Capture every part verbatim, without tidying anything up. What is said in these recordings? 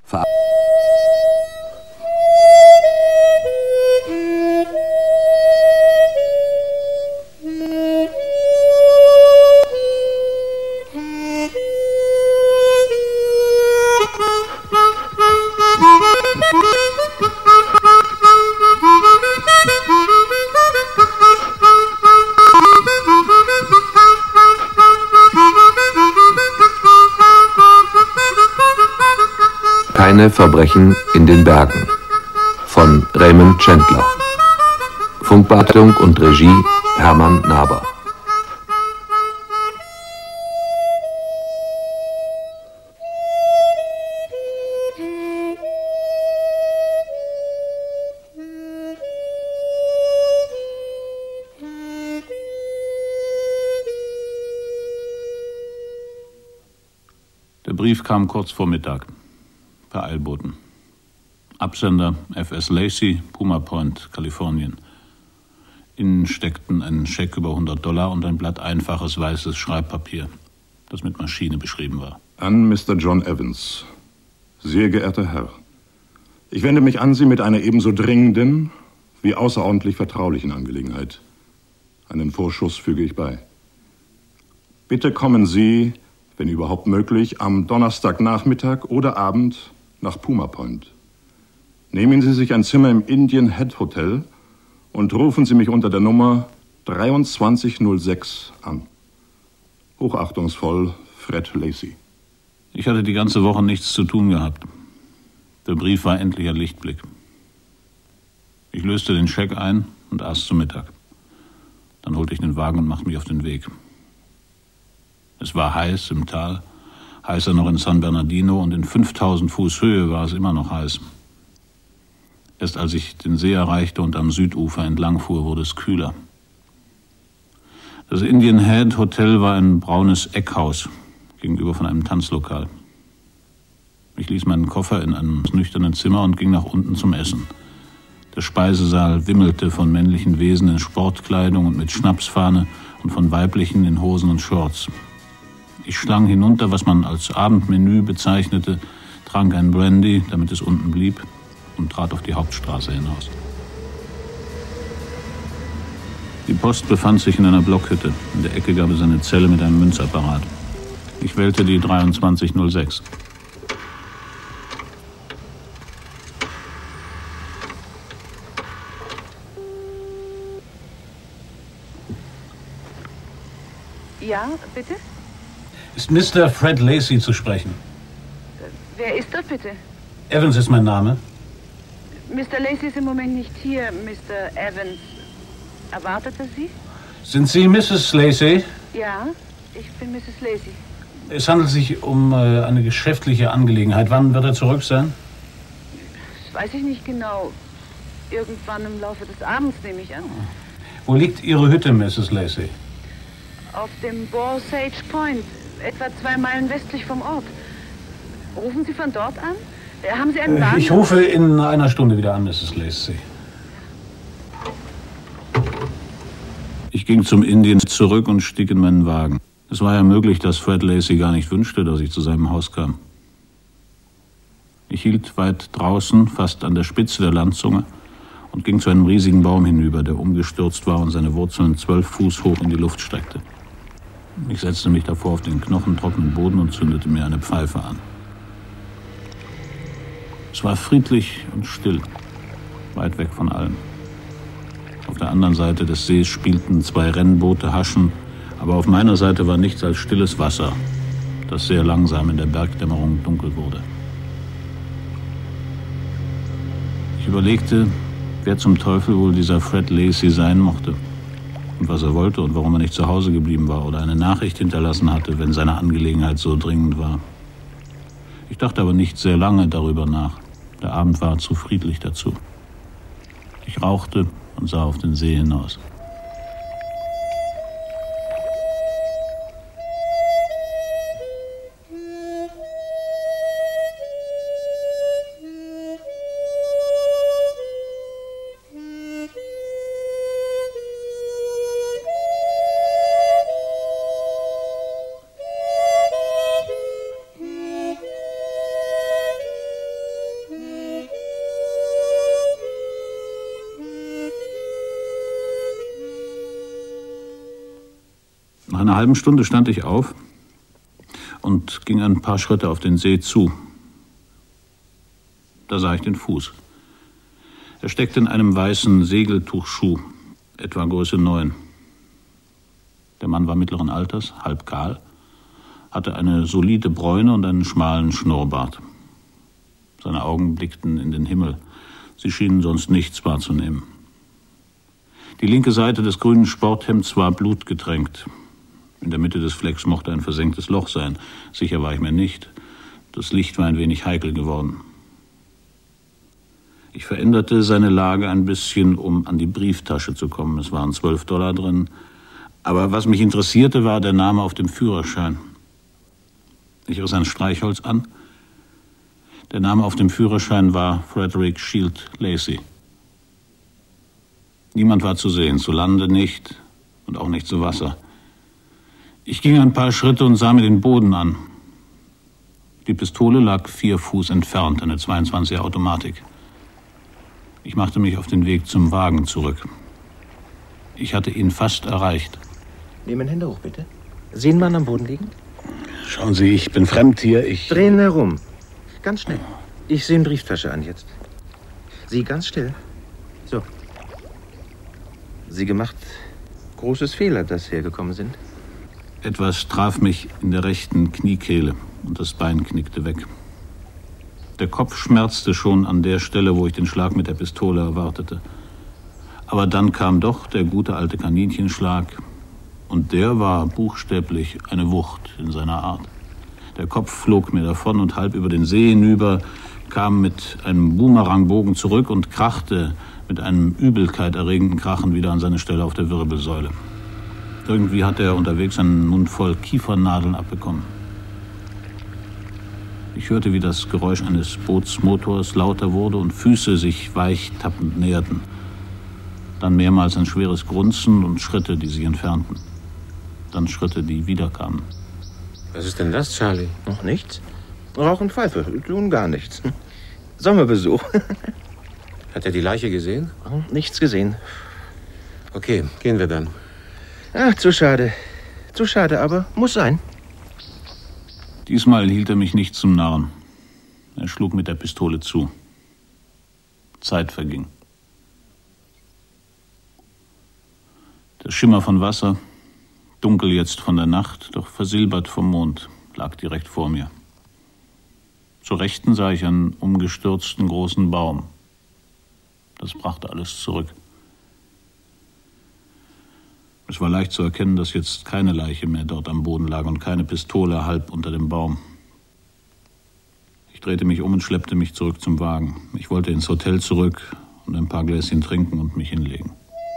Ver Keine Verbrechen in den Bergen von Raymond Chandler. Funkbearbeitung und Regie Hermann Naber. Der Brief kam kurz vor Mittag. Per Eilboten. Absender F S Lacey, Puma Point, Kalifornien. Innen steckten ein Scheck über hundert Dollar und ein Blatt einfaches weißes Schreibpapier, das mit Maschine beschrieben war. An Mister John Evans. Sehr geehrter Herr, ich wende mich an Sie mit einer ebenso dringenden wie außerordentlich vertraulichen Angelegenheit. Einen Vorschuss füge ich bei. Bitte kommen Sie, wenn überhaupt möglich, am Donnerstagnachmittag oder Abend nach Puma Point. Nehmen Sie sich ein Zimmer im Indian Head Hotel und rufen Sie mich unter der Nummer dreiundzwanzig null sechs an. Hochachtungsvoll, Fred Lacey. Ich hatte die ganze Woche nichts zu tun gehabt. Der Brief war endlich ein Lichtblick. Ich löste den Scheck ein und aß zu Mittag. Dann holte ich den Wagen und machte mich auf den Weg. Es war heiß im Tal, heißer noch in San Bernardino, und in fünftausend Fuß Höhe war es immer noch heiß. Erst als ich den See erreichte und am Südufer entlang fuhr, wurde es kühler. Das Indian Head Hotel war ein braunes Eckhaus gegenüber von einem Tanzlokal. Ich ließ meinen Koffer in einem nüchternen Zimmer und ging nach unten zum Essen. Der Speisesaal wimmelte von männlichen Wesen in Sportkleidung und mit Schnapsfahne und von weiblichen in Hosen und Shorts. Ich schlang hinunter, was man als Abendmenü bezeichnete, trank ein Brandy, damit es unten blieb, und trat auf die Hauptstraße hinaus. Die Post befand sich in einer Blockhütte. In der Ecke gab es eine Zelle mit einem Münzapparat. Ich wählte die dreiundzwanzig null sechs. Ja, bitte? Ist Mister Fred Lacey zu sprechen? Wer ist das bitte? Evans ist mein Name. Mister Lacey ist im Moment nicht hier, Mister Evans. Erwartet er Sie? Sind Sie Misses Lacey? Ja, ich bin Misses Lacey. Es handelt sich um äh, eine geschäftliche Angelegenheit. Wann wird er zurück sein? Das weiß ich nicht genau. Irgendwann im Laufe des Abends, nehme ich an. Wo liegt Ihre Hütte, Misses Lacey? Auf dem Ball Sage Point, etwa zwei Meilen westlich vom Ort. Rufen Sie von dort an? Haben Sie einen Wagen? Ich rufe in einer Stunde wieder an, Misses Lacey. Ich ging zum Indian zurück und stieg in meinen Wagen. Es war ja möglich, dass Fred Lacey gar nicht wünschte, dass ich zu seinem Haus kam. Ich hielt weit draußen, fast an der Spitze der Landzunge, und ging zu einem riesigen Baum hinüber, der umgestürzt war und seine Wurzeln zwölf Fuß hoch in die Luft streckte. Ich setzte mich davor auf den knochentrockenen Boden und zündete mir eine Pfeife an. Es war friedlich und still, weit weg von allem. Auf der anderen Seite des Sees spielten zwei Rennboote Haschen, aber auf meiner Seite war nichts als stilles Wasser, das sehr langsam in der Bergdämmerung dunkel wurde. Ich überlegte, wer zum Teufel wohl dieser Fred Lacey sein mochte und was er wollte und warum er nicht zu Hause geblieben war oder eine Nachricht hinterlassen hatte, wenn seine Angelegenheit so dringend war. Ich dachte aber nicht sehr lange darüber nach. Der Abend war zu friedlich dazu. Ich rauchte und sah auf den See hinaus. einer halben Stunde stand ich auf und ging ein paar Schritte auf den See zu. Da sah ich den Fuß. Er steckte in einem weißen Segeltuchschuh, etwa Größe neun. Der Mann war mittleren Alters, halb kahl, hatte eine solide Bräune und einen schmalen Schnurrbart. Seine Augen blickten in den Himmel. Sie schienen sonst nichts wahrzunehmen. Die linke Seite des grünen Sporthemds war blutgetränkt. In der Mitte des Flecks mochte ein versenktes Loch sein. Sicher war ich mir nicht. Das Licht war ein wenig heikel geworden. Ich veränderte seine Lage ein bisschen, um an die Brieftasche zu kommen. Es waren zwölf Dollar drin. Aber was mich interessierte, war der Name auf dem Führerschein. Ich riss ein Streichholz an. Der Name auf dem Führerschein war Frederick Shield Lacey. Niemand war zu sehen, zu Lande nicht und auch nicht zu Wasser. Ich ging ein paar Schritte und sah mir den Boden an. Die Pistole lag vier Fuß entfernt, eine zweiundzwanziger Automatik. Ich machte mich auf den Weg zum Wagen zurück. Ich hatte ihn fast erreicht. Nehmen Hände hoch, bitte. Sehen Mann am Boden liegen? Schauen Sie, ich bin fremd hier, ich... Drehen herum. Ganz schnell. Ich sehe eine Brieftasche an jetzt. Sie ganz still. So. Sie gemacht. Großes Fehler, dass Sie hergekommen sind. Etwas traf mich in der rechten Kniekehle und das Bein knickte weg. Der Kopf schmerzte schon an der Stelle, wo ich den Schlag mit der Pistole erwartete. Aber dann kam doch der gute alte Kaninchenschlag und der war buchstäblich eine Wucht in seiner Art. Der Kopf flog mir davon und halb über den See hinüber, kam mit einem Boomerangbogen zurück und krachte mit einem übelkeiterregenden Krachen wieder an seine Stelle auf der Wirbelsäule. Irgendwie hatte er unterwegs einen Mund voll Kiefernadeln abbekommen. Ich hörte, wie das Geräusch eines Bootsmotors lauter wurde und Füße sich weich tappend näherten. Dann mehrmals ein schweres Grunzen und Schritte, die sich entfernten. Dann Schritte, die wiederkamen. Was ist denn das, Charlie? Noch nichts? Rauch und Pfeife, tun gar nichts. Sommerbesuch. Hat er die Leiche gesehen? Nichts gesehen. Okay, gehen wir dann. Ach, zu schade. Zu schade, aber muss sein. Diesmal hielt er mich nicht zum Narren. Er schlug mit der Pistole zu. Zeit verging. Der Schimmer von Wasser, dunkel jetzt von der Nacht, doch versilbert vom Mond, lag direkt vor mir. Zur Rechten sah ich einen umgestürzten großen Baum. Das brachte alles zurück. Es war leicht zu erkennen, dass jetzt keine Leiche mehr dort am Boden lag und keine Pistole halb unter dem Baum. Ich drehte mich um und schleppte mich zurück zum Wagen. Ich wollte ins Hotel zurück und ein paar Gläschen trinken und mich hinlegen.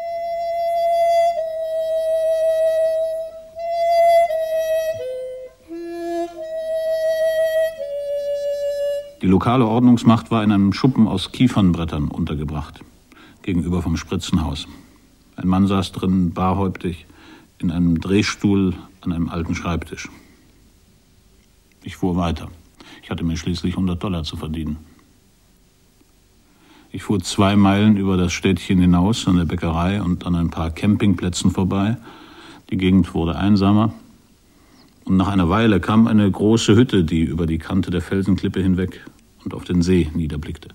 Die lokale Ordnungsmacht war in einem Schuppen aus Kiefernbrettern untergebracht, gegenüber vom Spritzenhaus. Ein Mann saß drin, barhäuptig, in einem Drehstuhl an einem alten Schreibtisch. Ich fuhr weiter. Ich hatte mir schließlich hundert Dollar zu verdienen. Ich fuhr zwei Meilen über das Städtchen hinaus, an der Bäckerei und an ein paar Campingplätzen vorbei. Die Gegend wurde einsamer. Und nach einer Weile kam eine große Hütte, die über die Kante der Felsenklippe hinweg und auf den See niederblickte.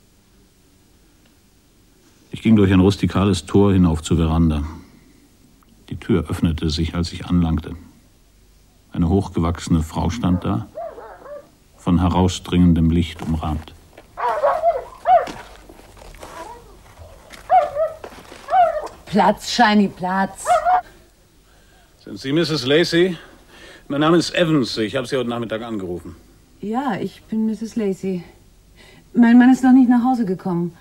Ich ging durch ein rustikales Tor hinauf zur Veranda. Die Tür öffnete sich, als ich anlangte. Eine hochgewachsene Frau stand da, von herausdringendem Licht umrahmt. Platz, Shiny, Platz. Sind Sie Misses Lacey? Mein Name ist Evans. Ich habe Sie heute Nachmittag angerufen. Ja, ich bin Misses Lacey. Mein Mann ist noch nicht nach Hause gekommen.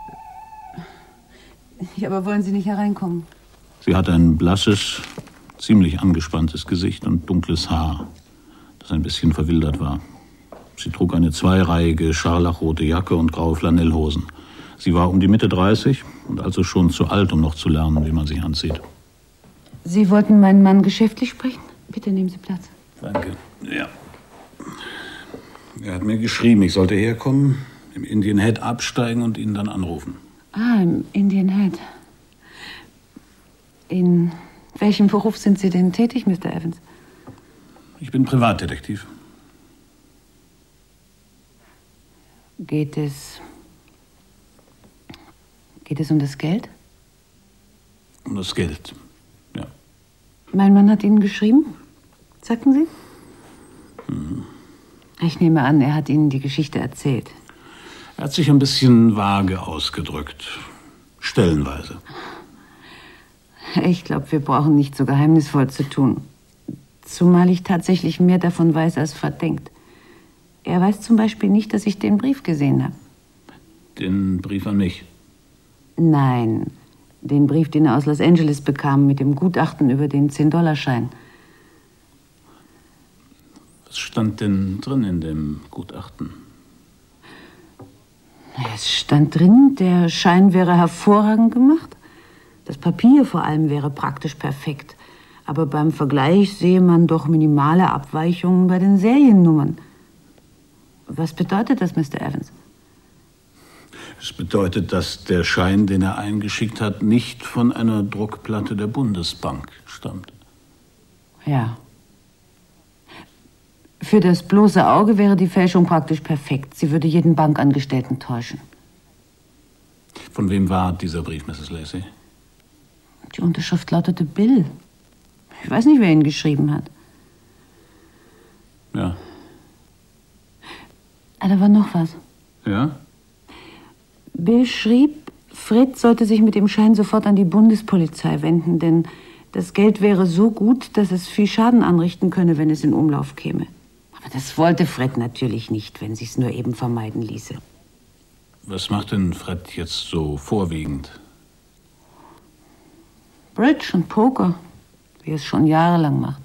Ja, aber wollen Sie nicht hereinkommen? Sie hatte ein blasses, ziemlich angespanntes Gesicht und dunkles Haar, das ein bisschen verwildert war. Sie trug eine zweireihige scharlachrote Jacke und graue Flanellhosen. Sie war um die Mitte dreißig und also schon zu alt, um noch zu lernen, wie man sich anzieht. Sie wollten meinen Mann geschäftlich sprechen? Bitte nehmen Sie Platz. Danke. Ja. Er hat mir geschrieben, ich sollte herkommen, im Indian Head absteigen und ihn dann anrufen. Ah, im Indian Head. In In welchem Beruf sind Sie denn tätig, Mister Evans? Ich bin Privatdetektiv. Geht es... Geht es um das Geld? Um das Geld, ja. Mein Mann hat Ihnen geschrieben? Sagten Sie? Hm. Ich nehme an, er hat Ihnen die Geschichte erzählt. Er hat sich ein bisschen vage ausgedrückt. Stellenweise. Ich glaube, wir brauchen nicht so geheimnisvoll zu tun. Zumal ich tatsächlich mehr davon weiß, als Fred denkt. Er weiß zum Beispiel nicht, dass ich den Brief gesehen habe. Den Brief an mich? Nein, den Brief, den er aus Los Angeles bekam, mit dem Gutachten über den zehn-Dollar-Schein. Was stand denn drin in dem Gutachten? Es stand drin, der Schein wäre hervorragend gemacht. Das Papier vor allem wäre praktisch perfekt. Aber beim Vergleich sehe man doch minimale Abweichungen bei den Seriennummern. Was bedeutet das, Mister Evans? Es bedeutet, dass der Schein, den er eingeschickt hat, nicht von einer Druckplatte der Bundesbank stammt. Ja. Für das bloße Auge wäre die Fälschung praktisch perfekt. Sie würde jeden Bankangestellten täuschen. Von wem war dieser Brief, Misses Lacey? Die Unterschrift lautete Bill. Ich weiß nicht, wer ihn geschrieben hat. Ja. Ah, da war noch was. Ja? Bill schrieb, Fred sollte sich mit dem Schein sofort an die Bundespolizei wenden, denn das Geld wäre so gut, dass es viel Schaden anrichten könne, wenn es in Umlauf käme. Aber das wollte Fred natürlich nicht, wenn sich's nur eben vermeiden ließe. Was macht denn Fred jetzt so vorwiegend? Bridge und Poker, wie er es schon jahrelang macht.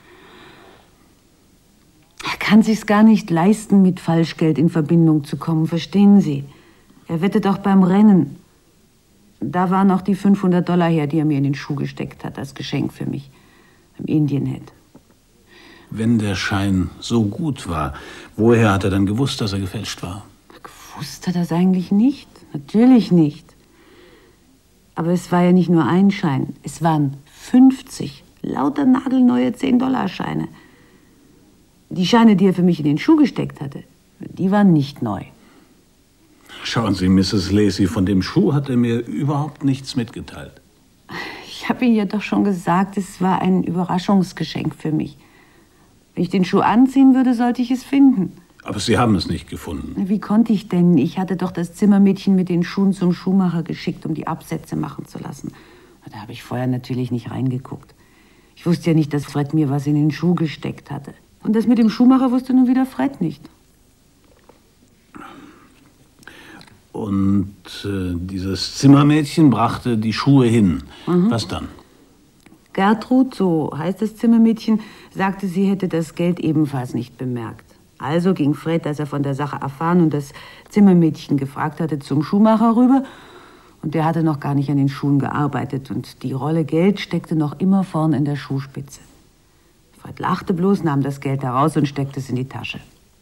Er kann sich's gar nicht leisten, mit Falschgeld in Verbindung zu kommen, verstehen Sie? Er wettet auch beim Rennen. Da waren auch die fünfhundert Dollar her, die er mir in den Schuh gesteckt hat, als Geschenk für mich. Im Indian Head. Wenn der Schein so gut war, woher hat er dann gewusst, dass er gefälscht war? Gewusst hat er das eigentlich nicht. Natürlich nicht. Aber es war ja nicht nur ein Schein. Es waren fünfzig lauter nagelneue zehn-Dollar-Scheine. Die Scheine, die er für mich in den Schuh gesteckt hatte, die waren nicht neu. Schauen Sie, Misses Lacey, von dem Schuh hat er mir überhaupt nichts mitgeteilt. Ich habe Ihnen ja doch schon gesagt, es war ein Überraschungsgeschenk für mich. Wenn ich den Schuh anziehen würde, sollte ich es finden. Aber Sie haben es nicht gefunden. Wie konnte ich denn? Ich hatte doch das Zimmermädchen mit den Schuhen zum Schuhmacher geschickt, um die Absätze machen zu lassen. Da habe ich vorher natürlich nicht reingeguckt. Ich wusste ja nicht, dass Fred mir was in den Schuh gesteckt hatte. Und das mit dem Schuhmacher wusste nun wieder Fred nicht. Und äh, dieses Zimmermädchen brachte die Schuhe hin. Mhm. Was dann? Gertrud, so heißt das Zimmermädchen, sagte, sie hätte das Geld ebenfalls nicht bemerkt. Also ging Fred, als er von der Sache erfahren und das Zimmermädchen gefragt hatte, zum Schuhmacher rüber. Und der hatte noch gar nicht an den Schuhen gearbeitet. Und die Rolle Geld steckte noch immer vorn in der Schuhspitze. Fred lachte bloß, nahm das Geld heraus und steckte es in die Tasche.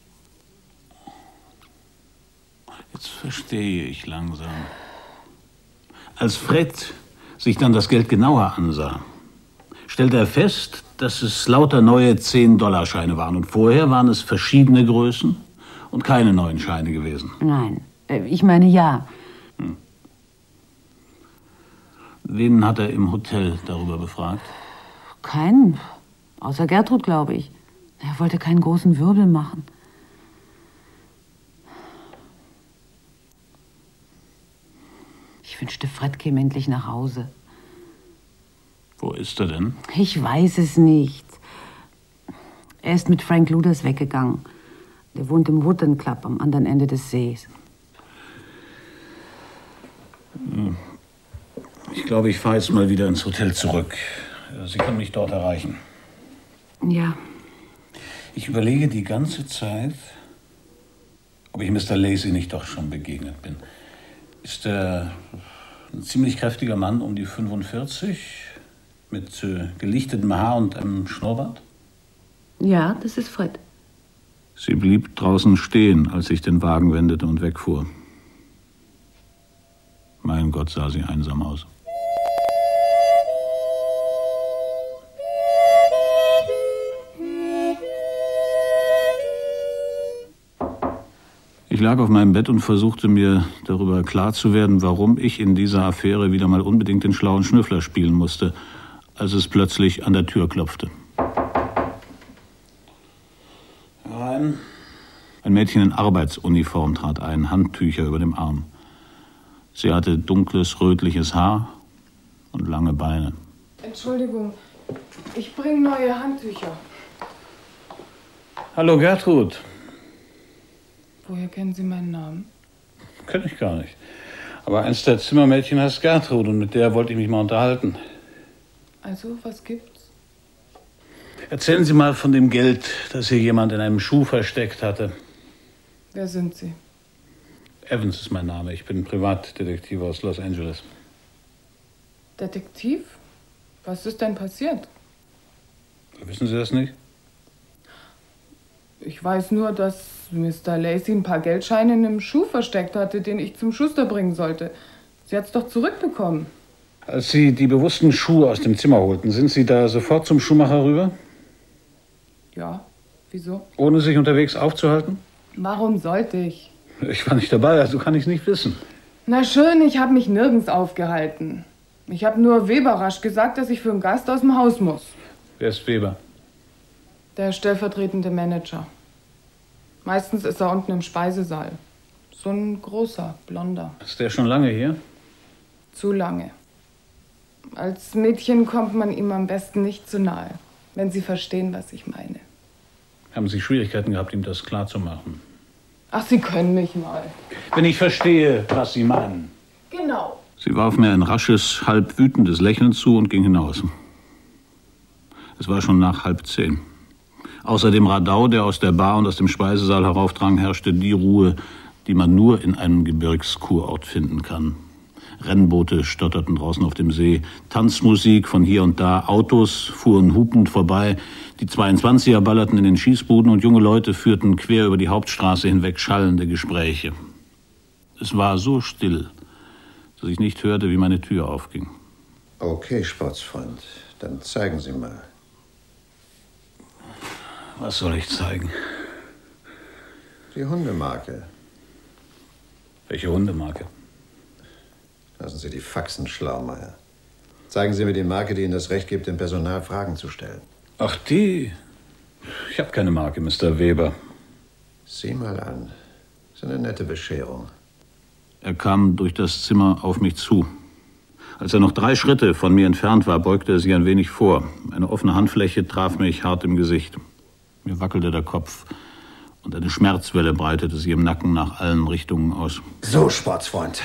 Jetzt verstehe ich langsam. Als Fred sich dann das Geld genauer ansah, stellte er fest, dass es lauter neue zehn-Dollar-Scheine waren. Und vorher waren es verschiedene Größen und keine neuen Scheine gewesen. Nein, ich meine ja. Hm. Wen hat er im Hotel darüber befragt? Keinen. Außer Gertrud, glaube ich. Er wollte keinen großen Wirbel machen. Ich wünschte, Fred käme endlich nach Hause. Wo ist er denn? Ich weiß es nicht. Er ist mit Frank Luders weggegangen. Der wohnt im Woodland Club am anderen Ende des Sees. Ich glaube, ich fahre jetzt mal wieder ins Hotel zurück. Sie können mich dort erreichen. Ja. Ich überlege die ganze Zeit, ob ich Mister Lacey nicht doch schon begegnet bin. Ist er ein ziemlich kräftiger Mann um die fünfundvierzig, mit äh, gelichtetem Haar und einem Schnurrbart? Ja, das ist Fred. Sie blieb draußen stehen, als ich den Wagen wendete und wegfuhr. Mein Gott, sah sie einsam aus. Ich lag auf meinem Bett und versuchte mir darüber klar zu werden, warum ich in dieser Affäre wieder mal unbedingt den schlauen Schnüffler spielen musste, als es plötzlich an der Tür klopfte. Herein. Ein Mädchen in Arbeitsuniform trat ein, Handtücher über dem Arm. Sie hatte dunkles, rötliches Haar und lange Beine. Entschuldigung, ich bringe neue Handtücher. Hallo Gertrud. Woher kennen Sie meinen Namen? Kenn ich gar nicht. Aber eins der Zimmermädchen heißt Gertrud und mit der wollte ich mich mal unterhalten. Also, was gibt's? Erzählen Sie mal von dem Geld, das hier jemand in einem Schuh versteckt hatte. Wer sind Sie? Evans ist mein Name. Ich bin Privatdetektiv aus Los Angeles. Detektiv? Was ist denn passiert? Wissen Sie das nicht? Ich weiß nur, dass Mister Lacey ein paar Geldscheine in einem Schuh versteckt hatte, den ich zum Schuster bringen sollte. Sie hat's doch zurückbekommen. Als Sie die bewussten Schuhe aus dem Zimmer holten, sind Sie da sofort zum Schuhmacher rüber? Ja, wieso? Ohne sich unterwegs aufzuhalten? Warum sollte ich? Ich war nicht dabei, also kann ich es nicht wissen. Na schön, ich habe mich nirgends aufgehalten. Ich habe nur Weber rasch gesagt, dass ich für einen Gast aus dem Haus muss. Wer ist Weber? Der stellvertretende Manager. Meistens ist er unten im Speisesaal. So ein großer, blonder. Ist der schon lange hier? Zu lange. Als Mädchen kommt man ihm am besten nicht zu nahe, wenn Sie verstehen, was ich meine. Haben Sie Schwierigkeiten gehabt, ihm das klarzumachen? Ach, Sie können mich mal. Wenn ich verstehe, was Sie meinen. Genau. Sie warf mir ein rasches, halb wütendes Lächeln zu und ging hinaus. Es war schon nach halb zehn. Außer dem Radau, der aus der Bar und aus dem Speisesaal heraufdrang, herrschte die Ruhe, die man nur in einem Gebirgskurort finden kann. Rennboote stotterten draußen auf dem See, Tanzmusik von hier und da, Autos fuhren hupend vorbei, die zweiundzwanziger ballerten in den Schießbuden und junge Leute führten quer über die Hauptstraße hinweg schallende Gespräche. Es war so still, dass ich nicht hörte, wie meine Tür aufging. Okay, Sportsfreund, dann zeigen Sie mal. Was soll ich zeigen? Die Hundemarke. Welche Hundemarke? Lassen Sie die Faxen, Schlaumeier. Zeigen Sie mir die Marke, die Ihnen das Recht gibt, dem Personal Fragen zu stellen. Ach, die? Ich habe keine Marke, Mister Weber. Sieh mal an. Das ist eine nette Bescherung. Er kam durch das Zimmer auf mich zu. Als er noch drei Schritte von mir entfernt war, beugte er sich ein wenig vor. Eine offene Handfläche traf mich hart im Gesicht. Mir wackelte der Kopf und eine Schmerzwelle breitete sich im Nacken nach allen Richtungen aus. So, Sportsfreund.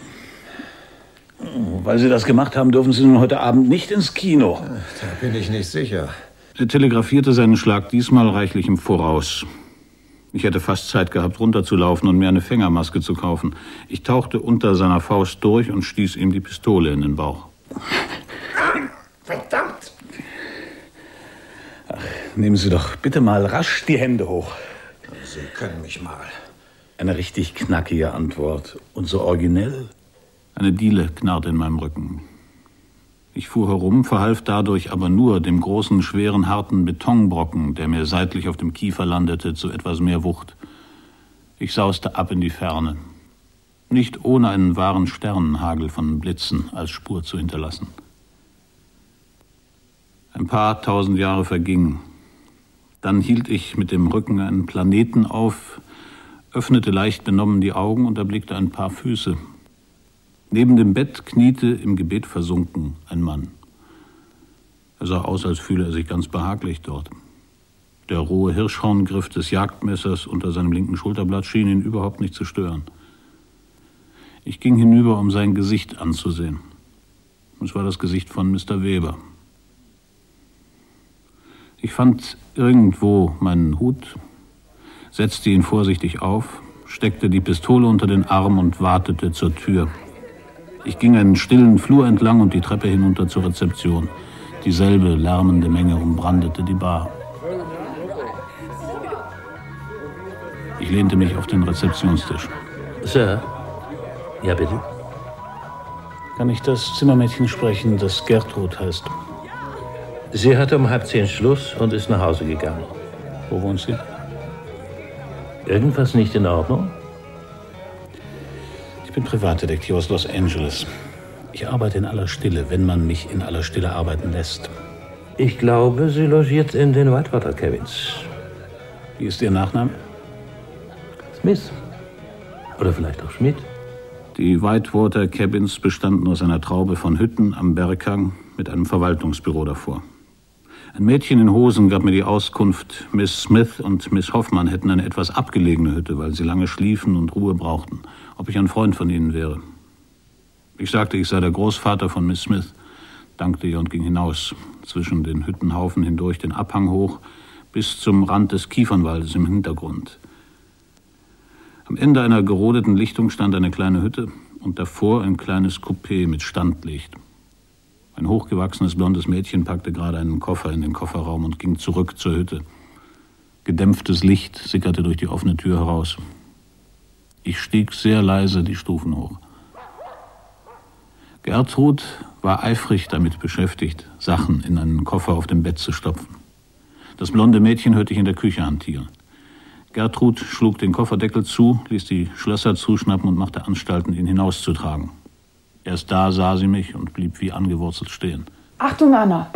Weil Sie das gemacht haben, dürfen Sie nun heute Abend nicht ins Kino. Da bin ich nicht sicher. Er telegrafierte seinen Schlag diesmal reichlich im Voraus. Ich hätte fast Zeit gehabt, runterzulaufen und mir eine Fängermaske zu kaufen. Ich tauchte unter seiner Faust durch und stieß ihm die Pistole in den Bauch. Verdammt! Ach, nehmen Sie doch bitte mal rasch die Hände hoch. Sie können mich mal. Eine richtig knackige Antwort. Und so originell. Eine Diele knarrte in meinem Rücken. Ich fuhr herum, verhalf dadurch aber nur dem großen, schweren, harten Betonbrocken, der mir seitlich auf dem Kiefer landete, zu etwas mehr Wucht. Ich sauste ab in die Ferne. Nicht ohne einen wahren Sternenhagel von Blitzen als Spur zu hinterlassen. Ein paar tausend Jahre vergingen. Dann hielt ich mit dem Rücken einen Planeten auf, öffnete leicht benommen die Augen und erblickte ein paar Füße. Neben dem Bett kniete, im Gebet versunken, ein Mann. Er sah aus, als fühle er sich ganz behaglich dort. Der rohe Hirschhorngriff des Jagdmessers unter seinem linken Schulterblatt schien ihn überhaupt nicht zu stören. Ich ging hinüber, um sein Gesicht anzusehen. Es war das Gesicht von Mister Weber. Ich fand irgendwo meinen Hut, setzte ihn vorsichtig auf, steckte die Pistole unter den Arm und watete zur Tür. Ich ging einen stillen Flur entlang und die Treppe hinunter zur Rezeption. Dieselbe lärmende Menge umbrandete die Bar. Ich lehnte mich auf den Rezeptionstisch. Sir? Ja, bitte? Kann ich das Zimmermädchen sprechen, das Gertrud heißt? Sie hatte um halb zehn Schluss und ist nach Hause gegangen. Wo wohnt sie? Irgendwas nicht in Ordnung? Ich bin Privatdetektiv aus Los Angeles. Ich arbeite in aller Stille, wenn man mich in aller Stille arbeiten lässt. Ich glaube, sie logiert in den Whitewater Cabins. Wie ist Ihr Nachname? Smith. Oder vielleicht auch Schmidt. Die Whitewater Cabins bestanden aus einer Traube von Hütten am Berghang mit einem Verwaltungsbüro davor. Ein Mädchen in Hosen gab mir die Auskunft, Miss Smith und Miss Hoffmann hätten eine etwas abgelegene Hütte, weil sie lange schliefen und Ruhe brauchten. Ob ich ein Freund von ihnen wäre. Ich sagte, ich sei der Großvater von Miss Smith, dankte ihr und ging hinaus, zwischen den Hüttenhaufen hindurch den Abhang hoch, bis zum Rand des Kiefernwaldes im Hintergrund. Am Ende einer gerodeten Lichtung stand eine kleine Hütte und davor ein kleines Coupé mit Standlicht. Ein hochgewachsenes, blondes Mädchen packte gerade einen Koffer in den Kofferraum und ging zurück zur Hütte. Gedämpftes Licht sickerte durch die offene Tür heraus. Ich stieg sehr leise die Stufen hoch. Gertrud war eifrig damit beschäftigt, Sachen in einen Koffer auf dem Bett zu stopfen. Das blonde Mädchen hörte ich in der Küche hantieren. Gertrud schlug den Kofferdeckel zu, ließ die Schlösser zuschnappen und machte Anstalten, ihn hinauszutragen. Erst da sah sie mich und blieb wie angewurzelt stehen. Achtung, Anna!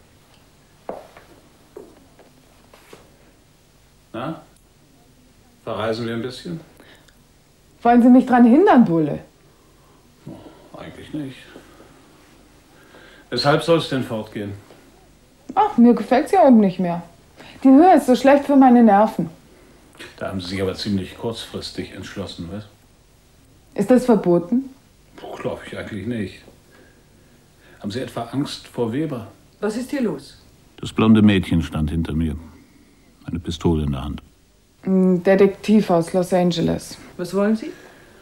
Na? Verreisen wir ein bisschen? Wollen Sie mich dran hindern, Bulle? Oh, eigentlich nicht. Weshalb soll es denn fortgehen? Ach, mir gefällt's ja oben nicht mehr. Die Höhe ist so schlecht für meine Nerven. Da haben Sie sich aber ziemlich kurzfristig entschlossen, was? Ist das verboten? Glaube ich eigentlich nicht. Haben Sie etwa Angst vor Weber? Was ist hier los? Das blonde Mädchen stand hinter mir. Eine Pistole in der Hand. Ein Detektiv aus Los Angeles. Was wollen Sie?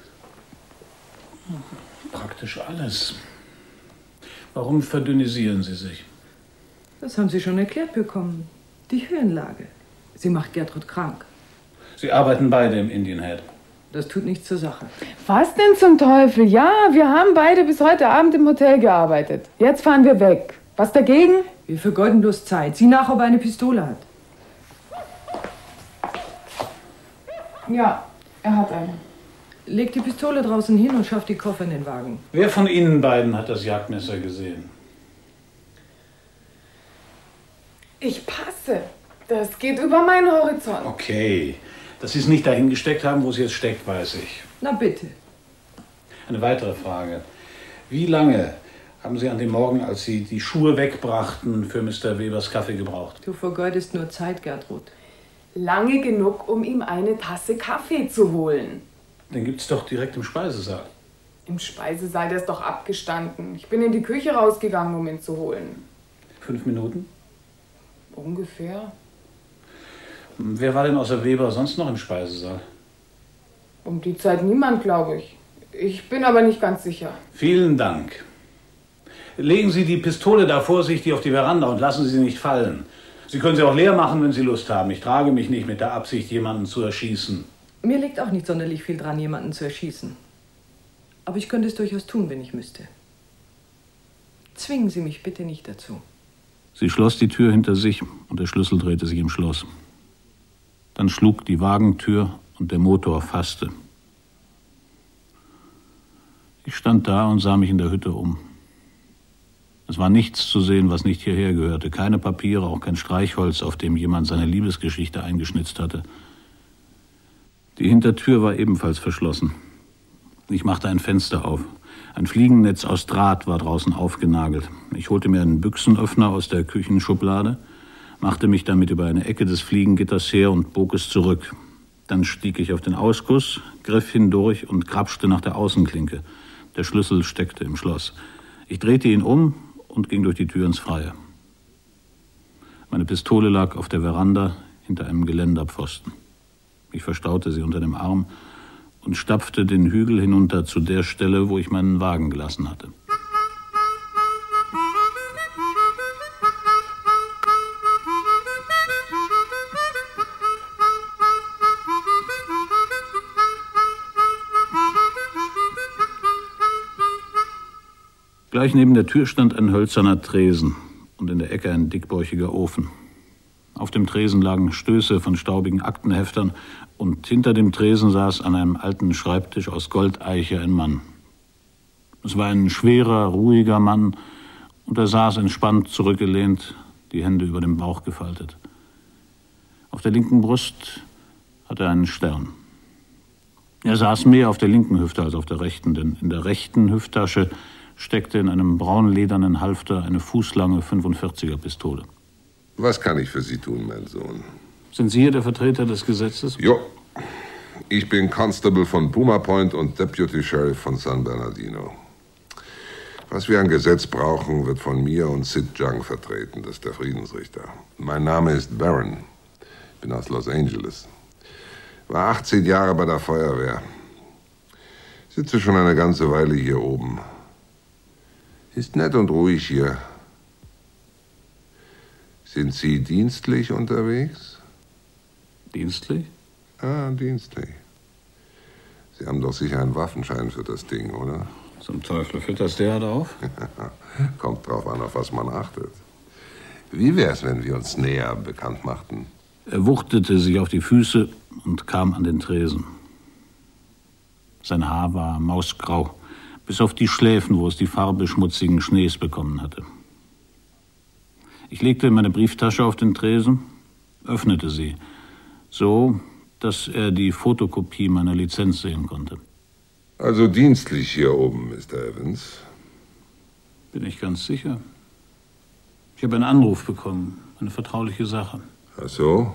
Praktisch alles. Warum verdünnisieren Sie sich? Das haben Sie schon erklärt bekommen. Die Höhenlage. Sie macht Gertrud krank. Sie arbeiten beide im Indian Head. Das tut nichts zur Sache. Was denn zum Teufel? Ja, wir haben beide bis heute Abend im Hotel gearbeitet. Jetzt fahren wir weg. Was dagegen? Wir vergeuden bloß Zeit. Sieh nach, ob er eine Pistole hat. Ja, er hat eine. Leg die Pistole draußen hin und schaff die Koffer in den Wagen. Wer von Ihnen beiden hat das Jagdmesser gesehen? Ich passe. Das geht über meinen Horizont. Okay. Dass Sie es nicht dahin gesteckt haben, wo es jetzt steckt, weiß ich. Na bitte. Eine weitere Frage. Wie lange haben Sie an dem Morgen, als Sie die Schuhe wegbrachten, für Mister Webers Kaffee gebraucht? Du vergeudest nur Zeit, Gertrud. Lange genug, um ihm eine Tasse Kaffee zu holen. Den gibt's doch direkt im Speisesaal. Im Speisesaal, der ist doch abgestanden. Ich bin in die Küche rausgegangen, um ihn zu holen. Fünf Minuten? Ungefähr. Wer war denn außer Weber sonst noch im Speisesaal? Um die Zeit niemand, glaube ich. Ich bin aber nicht ganz sicher. Vielen Dank. Legen Sie die Pistole da vorsichtig auf die Veranda und lassen Sie sie nicht fallen. Sie können sie auch leer machen, wenn Sie Lust haben. Ich trage mich nicht mit der Absicht, jemanden zu erschießen. Mir liegt auch nicht sonderlich viel dran, jemanden zu erschießen. Aber ich könnte es durchaus tun, wenn ich müsste. Zwingen Sie mich bitte nicht dazu. Sie schloss die Tür hinter sich und der Schlüssel drehte sich im Schloss. Dann schlug die Wagentür und der Motor fasste. Ich stand da und sah mich in der Hütte um. Es war nichts zu sehen, was nicht hierher gehörte. Keine Papiere, auch kein Streichholz, auf dem jemand seine Liebesgeschichte eingeschnitzt hatte. Die Hintertür war ebenfalls verschlossen. Ich machte ein Fenster auf. Ein Fliegennetz aus Draht war draußen aufgenagelt. Ich holte mir einen Büchsenöffner aus der Küchenschublade, machte mich damit über eine Ecke des Fliegengitters her und bog es zurück. Dann stieg ich auf den Ausguss, griff hindurch und grapschte nach der Außenklinke. Der Schlüssel steckte im Schloss. Ich drehte ihn um und ging durch die Tür ins Freie. Meine Pistole lag auf der Veranda hinter einem Geländerpfosten. Ich verstaute sie unter dem Arm und stapfte den Hügel hinunter zu der Stelle, wo ich meinen Wagen gelassen hatte. Gleich neben der Tür stand ein hölzerner Tresen und in der Ecke ein dickbäuchiger Ofen. Auf dem Tresen lagen Stöße von staubigen Aktenheftern und hinter dem Tresen saß an einem alten Schreibtisch aus Goldeiche ein Mann. Es war ein schwerer, ruhiger Mann und er saß entspannt zurückgelehnt, die Hände über dem Bauch gefaltet. Auf der linken Brust hatte er einen Stern. Er saß mehr auf der linken Hüfte als auf der rechten, denn in der rechten Hüfttasche steckte in einem braunledernen Halfter eine fußlange fünfundvierziger Pistole. Was kann ich für Sie tun, mein Sohn? Sind Sie hier der Vertreter des Gesetzes? Jo. Ich bin Constable von Puma Point und Deputy Sheriff von San Bernardino. Was wir an Gesetz brauchen, wird von mir und Sid Jung vertreten. Das ist der Friedensrichter. Mein Name ist Barron. Ich bin aus Los Angeles. War achtzehn Jahre bei der Feuerwehr. Sitze schon eine ganze Weile hier oben. Ist nett und ruhig hier. Sind Sie dienstlich unterwegs? Dienstlich? Ah, dienstlich. Sie haben doch sicher einen Waffenschein für das Ding, oder? Zum Teufel, führt das derart auf? Kommt drauf an, auf was man achtet. Wie wär's, wenn wir uns näher bekannt machten? Er wuchtete sich auf die Füße und kam an den Tresen. Sein Haar war mausgrau, bis auf die Schläfen, wo es die Farbe schmutzigen Schnees bekommen hatte. Ich legte meine Brieftasche auf den Tresen, öffnete sie, so, dass er die Fotokopie meiner Lizenz sehen konnte. Also dienstlich hier oben, Mister Evans? Bin ich ganz sicher. Ich habe einen Anruf bekommen, eine vertrauliche Sache. Ach so?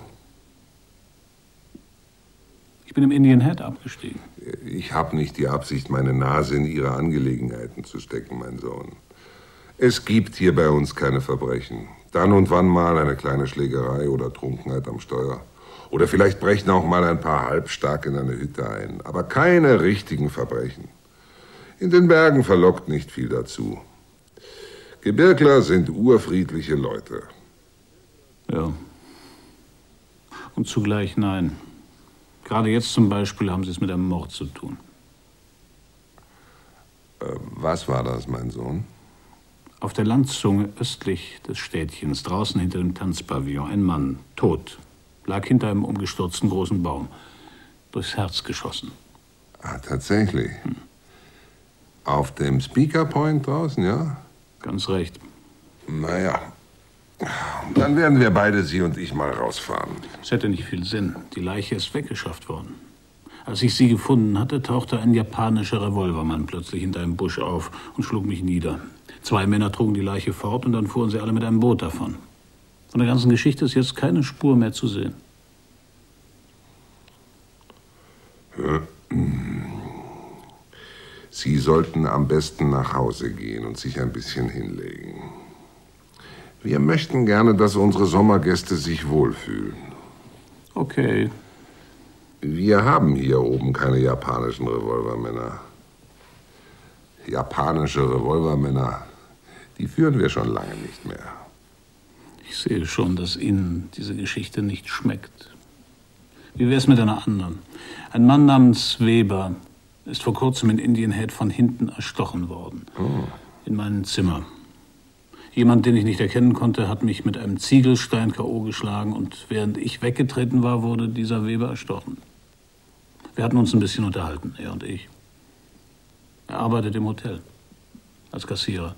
Ich bin im Indian Head abgestiegen. Ich habe nicht die Absicht, meine Nase in Ihre Angelegenheiten zu stecken, mein Sohn. Es gibt hier bei uns keine Verbrechen. Dann und wann mal eine kleine Schlägerei oder Trunkenheit am Steuer. Oder vielleicht brechen auch mal ein paar halbstark in eine Hütte ein. Aber keine richtigen Verbrechen. In den Bergen verlockt nicht viel dazu. Gebirgler sind urfriedliche Leute. Ja. Und zugleich nein. Gerade jetzt zum Beispiel haben Sie es mit einem Mord zu tun. Äh, was war das, mein Sohn? Auf der Landzunge östlich des Städtchens, draußen hinter dem Tanzpavillon, ein Mann, tot, lag hinter einem umgestürzten großen Baum, durchs Herz geschossen. Ah, tatsächlich? Hm. Auf dem Speaker Point draußen, ja? Ganz recht. Naja, dann werden wir beide, Sie und ich, mal rausfahren. Es hätte nicht viel Sinn. Die Leiche ist weggeschafft worden. Als ich sie gefunden hatte, tauchte ein japanischer Revolvermann plötzlich hinter einem Busch auf und schlug mich nieder. Zwei Männer trugen die Leiche fort und dann fuhren sie alle mit einem Boot davon. Von der ganzen Geschichte ist jetzt keine Spur mehr zu sehen. Sie sollten am besten nach Hause gehen und sich ein bisschen hinlegen. Wir möchten gerne, dass unsere Sommergäste sich wohlfühlen. Okay. Wir haben hier oben keine japanischen Revolvermänner. Japanische Revolvermänner, die führen wir schon lange nicht mehr. Ich sehe schon, dass Ihnen diese Geschichte nicht schmeckt. Wie wär's mit einer anderen? Ein Mann namens Weber ist vor kurzem in Indian Head von hinten erstochen worden. Oh. In meinem Zimmer. Jemand, den ich nicht erkennen konnte, hat mich mit einem Ziegelstein K O geschlagen und während ich weggetreten war, wurde dieser Weber erstochen. Wir hatten uns ein bisschen unterhalten, er und ich. Er arbeitet im Hotel als Kassierer.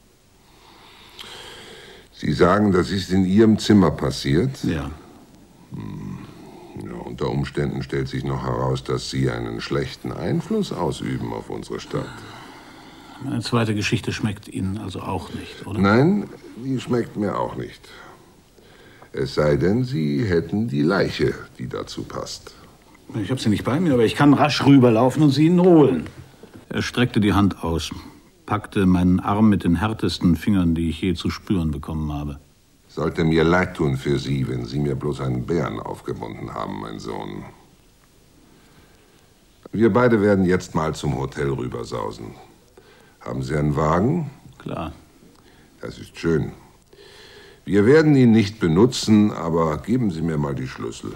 Sie sagen, das ist in Ihrem Zimmer passiert? Ja. Hm. Ja, unter Umständen stellt sich noch heraus, dass Sie einen schlechten Einfluss ausüben auf unsere Stadt. Eine zweite Geschichte schmeckt Ihnen also auch nicht, oder? Nein, die schmeckt mir auch nicht. Es sei denn, Sie hätten die Leiche, die dazu passt. Ich habe sie nicht bei mir, aber ich kann rasch rüberlaufen und sie Ihnen holen. Er streckte die Hand aus, packte meinen Arm mit den härtesten Fingern, die ich je zu spüren bekommen habe. Sollte mir leid tun für Sie, wenn Sie mir bloß einen Bären aufgebunden haben, mein Sohn. Wir beide werden jetzt mal zum Hotel rübersausen. Haben Sie einen Wagen? Klar. Das ist schön. Wir werden ihn nicht benutzen, aber geben Sie mir mal die Schlüssel.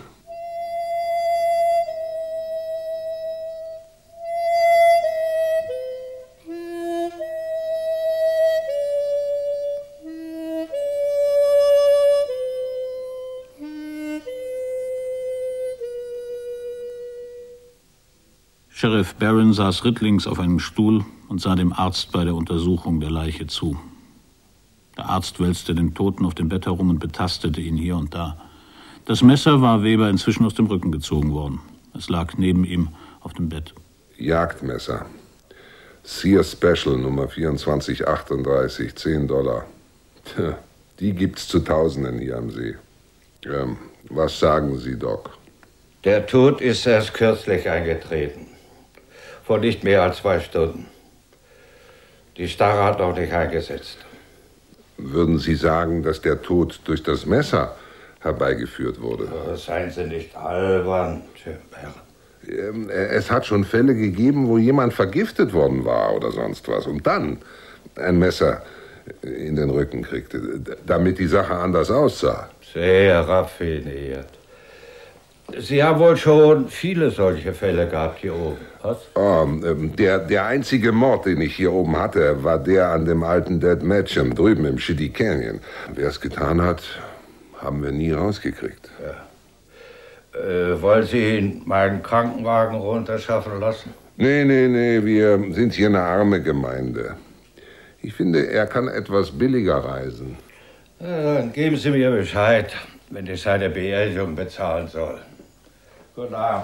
Sheriff Barron saß rittlings auf einem Stuhl und sah dem Arzt bei der Untersuchung der Leiche zu. Der Arzt wälzte den Toten auf dem Bett herum und betastete ihn hier und da. Das Messer war Weber inzwischen aus dem Rücken gezogen worden. Es lag neben ihm auf dem Bett. Jagdmesser. Sear Special Nummer vierundzwanzig achtunddreißig, zehn Dollar. Tja, die gibt's zu Tausenden hier am See. Ähm, was sagen Sie, Doc? Der Tod ist erst kürzlich eingetreten. Vor nicht mehr als zwei Stunden. Die Starre hat noch nicht eingesetzt. Würden Sie sagen, dass der Tod durch das Messer herbeigeführt wurde? Oh, seien Sie nicht albern, Jim Barron. Es hat schon Fälle gegeben, wo jemand vergiftet worden war oder sonst was und dann ein Messer in den Rücken kriegte, damit die Sache anders aussah. Sehr raffiniert. Sie haben wohl schon viele solche Fälle gehabt hier oben, was? Oh, der, der einzige Mord, den ich hier oben hatte, war der an dem alten Dead Matcham drüben im Shitty Canyon. Wer es getan hat, haben wir nie rausgekriegt. Ja. Äh, wollen Sie ihn meinen Krankenwagen runterschaffen lassen? Nee, nee, nee, wir sind hier eine arme Gemeinde. Ich finde, er kann etwas billiger reisen. Ja, dann geben Sie mir Bescheid, wenn ich seine Beerdigung bezahlen soll. Guten Abend.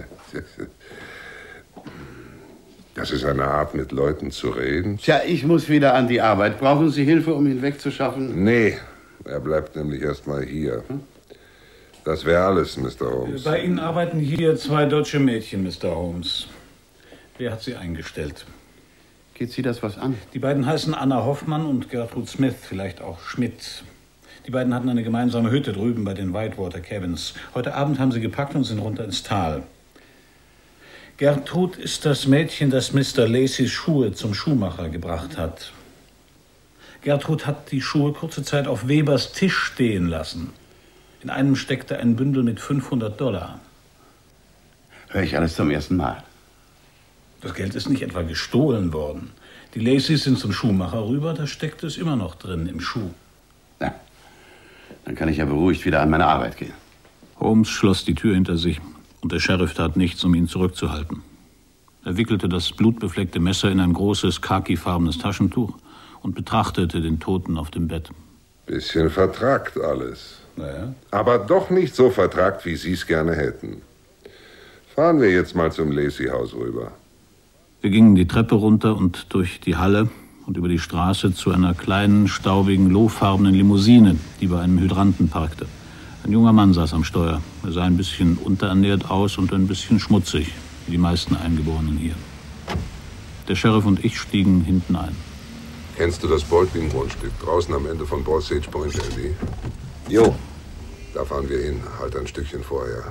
Das ist eine Art, mit Leuten zu reden. Tja, ich muss wieder an die Arbeit. Brauchen Sie Hilfe, um ihn wegzuschaffen? Nee, er bleibt nämlich erst mal hier. Das wäre alles, Mister Holmes. Bei Ihnen arbeiten hier zwei deutsche Mädchen, Mister Holmes. Wer hat sie eingestellt? Geht Sie das was an? Die beiden heißen Anna Hoffmann und Gertrud Smith, vielleicht auch Schmidt. Die beiden hatten eine gemeinsame Hütte drüben bei den Whitewater Cabins. Heute Abend haben sie gepackt und sind runter ins Tal. Gertrud ist das Mädchen, das Mister Lacys Schuhe zum Schuhmacher gebracht hat. Gertrud hat die Schuhe kurze Zeit auf Webers Tisch stehen lassen. In einem steckte ein Bündel mit fünfhundert Dollar. Hör ich alles zum ersten Mal. Das Geld ist nicht etwa gestohlen worden. Die Lacys sind zum Schuhmacher rüber, da steckt es immer noch drin im Schuh. Na, dann kann ich ja beruhigt wieder an meine Arbeit gehen. Holmes schloss die Tür hinter sich und der Sheriff tat nichts, um ihn zurückzuhalten. Er wickelte das blutbefleckte Messer in ein großes, khakifarbenes Taschentuch und betrachtete den Toten auf dem Bett. Bisschen vertrackt alles. Naja. Aber doch nicht so vertrackt, wie Sie es gerne hätten. Fahren wir jetzt mal zum Lacey-Haus rüber. Wir gingen die Treppe runter und durch die Halle und über die Straße zu einer kleinen, staubigen, lohfarbenen Limousine, die bei einem Hydranten parkte. Ein junger Mann saß am Steuer. Er sah ein bisschen unterernährt aus und ein bisschen schmutzig, wie die meisten Eingeborenen hier. Der Sheriff und ich stiegen hinten ein. Kennst du das Baldwin-Grundstück draußen am Ende von Osage Point, Andy? Jo. Da fahren wir hin, halt ein Stückchen vorher.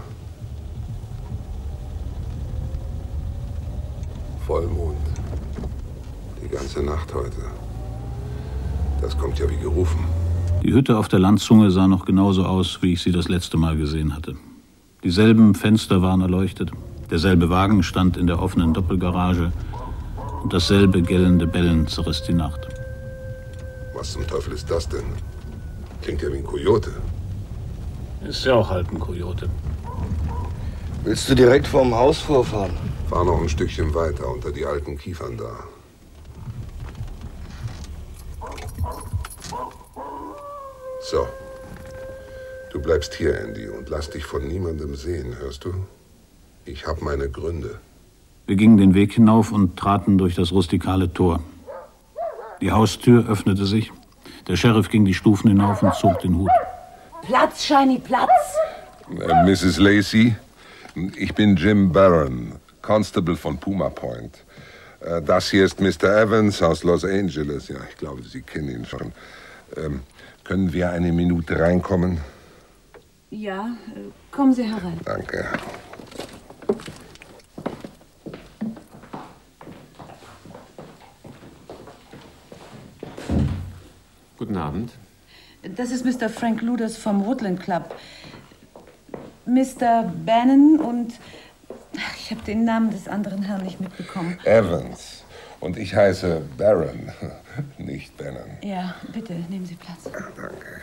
Vollmond. Die ganze Nacht heute. Das kommt ja wie gerufen. Die Hütte auf der Landzunge sah noch genauso aus, wie ich sie das letzte Mal gesehen hatte. Dieselben Fenster waren erleuchtet, derselbe Wagen stand in der offenen Doppelgarage und dasselbe gellende Bellen zerriss die Nacht. Was zum Teufel ist das denn? Klingt ja wie ein Kojote. Ist ja auch halt ein Kojote. Willst du direkt vorm Haus vorfahren? Fahr noch ein Stückchen weiter, unter die alten Kiefern da. So. Du bleibst hier, Andy, und lass dich von niemandem sehen, hörst du? Ich habe meine Gründe. Wir gingen den Weg hinauf und traten durch das rustikale Tor. Die Haustür öffnete sich. Der Sheriff ging die Stufen hinauf und zog den Hut. Platz, Shiny, Platz! Äh, Missus Lacey, ich bin Jim Barron, Constable von Puma Point. Äh, das hier ist Mister Evans aus Los Angeles. Ja, ich glaube, Sie kennen ihn schon. Ähm, können wir eine Minute reinkommen? Ja, kommen Sie herein. Danke. Guten Abend. Das ist Mister Frank Luders vom Woodland Club. Mister Bannon und... Ach, ich habe den Namen des anderen Herrn nicht mitbekommen. Evans. Und ich heiße Barron, nicht Bannon. Ja, bitte, nehmen Sie Platz. Ja, danke.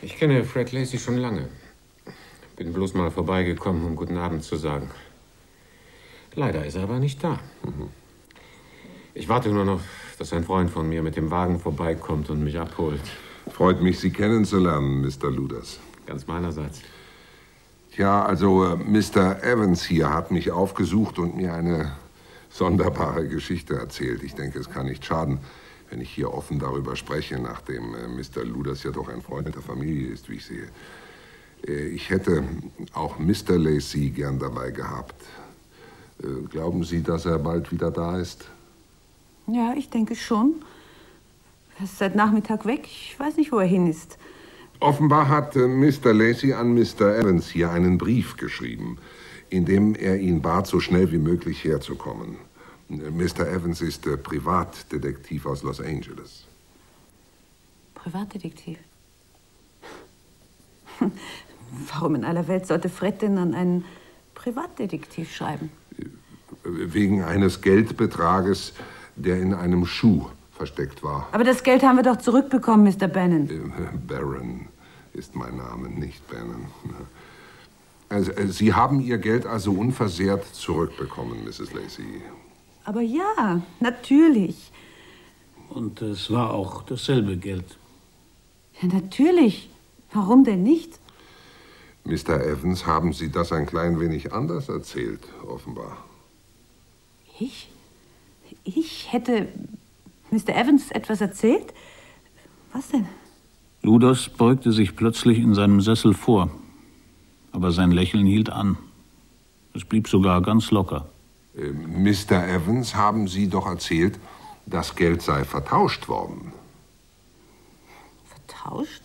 Ich kenne Fred Lacey schon lange. Bin bloß mal vorbeigekommen, um guten Abend zu sagen. Leider ist er aber nicht da. Mhm. Ich warte nur noch, dass ein Freund von mir mit dem Wagen vorbeikommt und mich abholt. Freut mich, Sie kennenzulernen, Mister Luders. Ganz meinerseits. Ja, also äh, Mister Evans hier hat mich aufgesucht und mir eine sonderbare Geschichte erzählt. Ich denke, es kann nicht schaden, wenn ich hier offen darüber spreche, nachdem äh, Mister Luders ja doch ein Freund der Familie ist, wie ich sehe. Äh, ich hätte auch Mister Lacey gern dabei gehabt. Äh, glauben Sie, dass er bald wieder da ist? Ja, ich denke schon. Er ist seit Nachmittag weg. Ich weiß nicht, wo er hin ist. Offenbar hat äh, Mister Lacey an Mister Evans hier einen Brief geschrieben, in dem er ihn bat, so schnell wie möglich herzukommen. Mister Evans ist äh, Privatdetektiv aus Los Angeles. Privatdetektiv? Warum in aller Welt sollte Fred denn an einen Privatdetektiv schreiben? Wegen eines Geldbetrages, der in einem Schuh versteckt war. Aber das Geld haben wir doch zurückbekommen, Mister Bannon. Äh, Baron ist mein Name, nicht Bannon. Also, äh, Sie haben Ihr Geld also unversehrt zurückbekommen, Misses Lacey. Aber ja, natürlich. Und es war auch dasselbe Geld. Ja, natürlich. Warum denn nicht? Mister Evans, haben Sie das ein klein wenig anders erzählt, offenbar? Ich? Ich hätte Mister Evans etwas erzählt? Was denn? Luders beugte sich plötzlich in seinem Sessel vor. Aber sein Lächeln hielt an. Es blieb sogar ganz locker. Äh, Mister Evans, haben Sie doch erzählt, das Geld sei vertauscht worden. Vertauscht?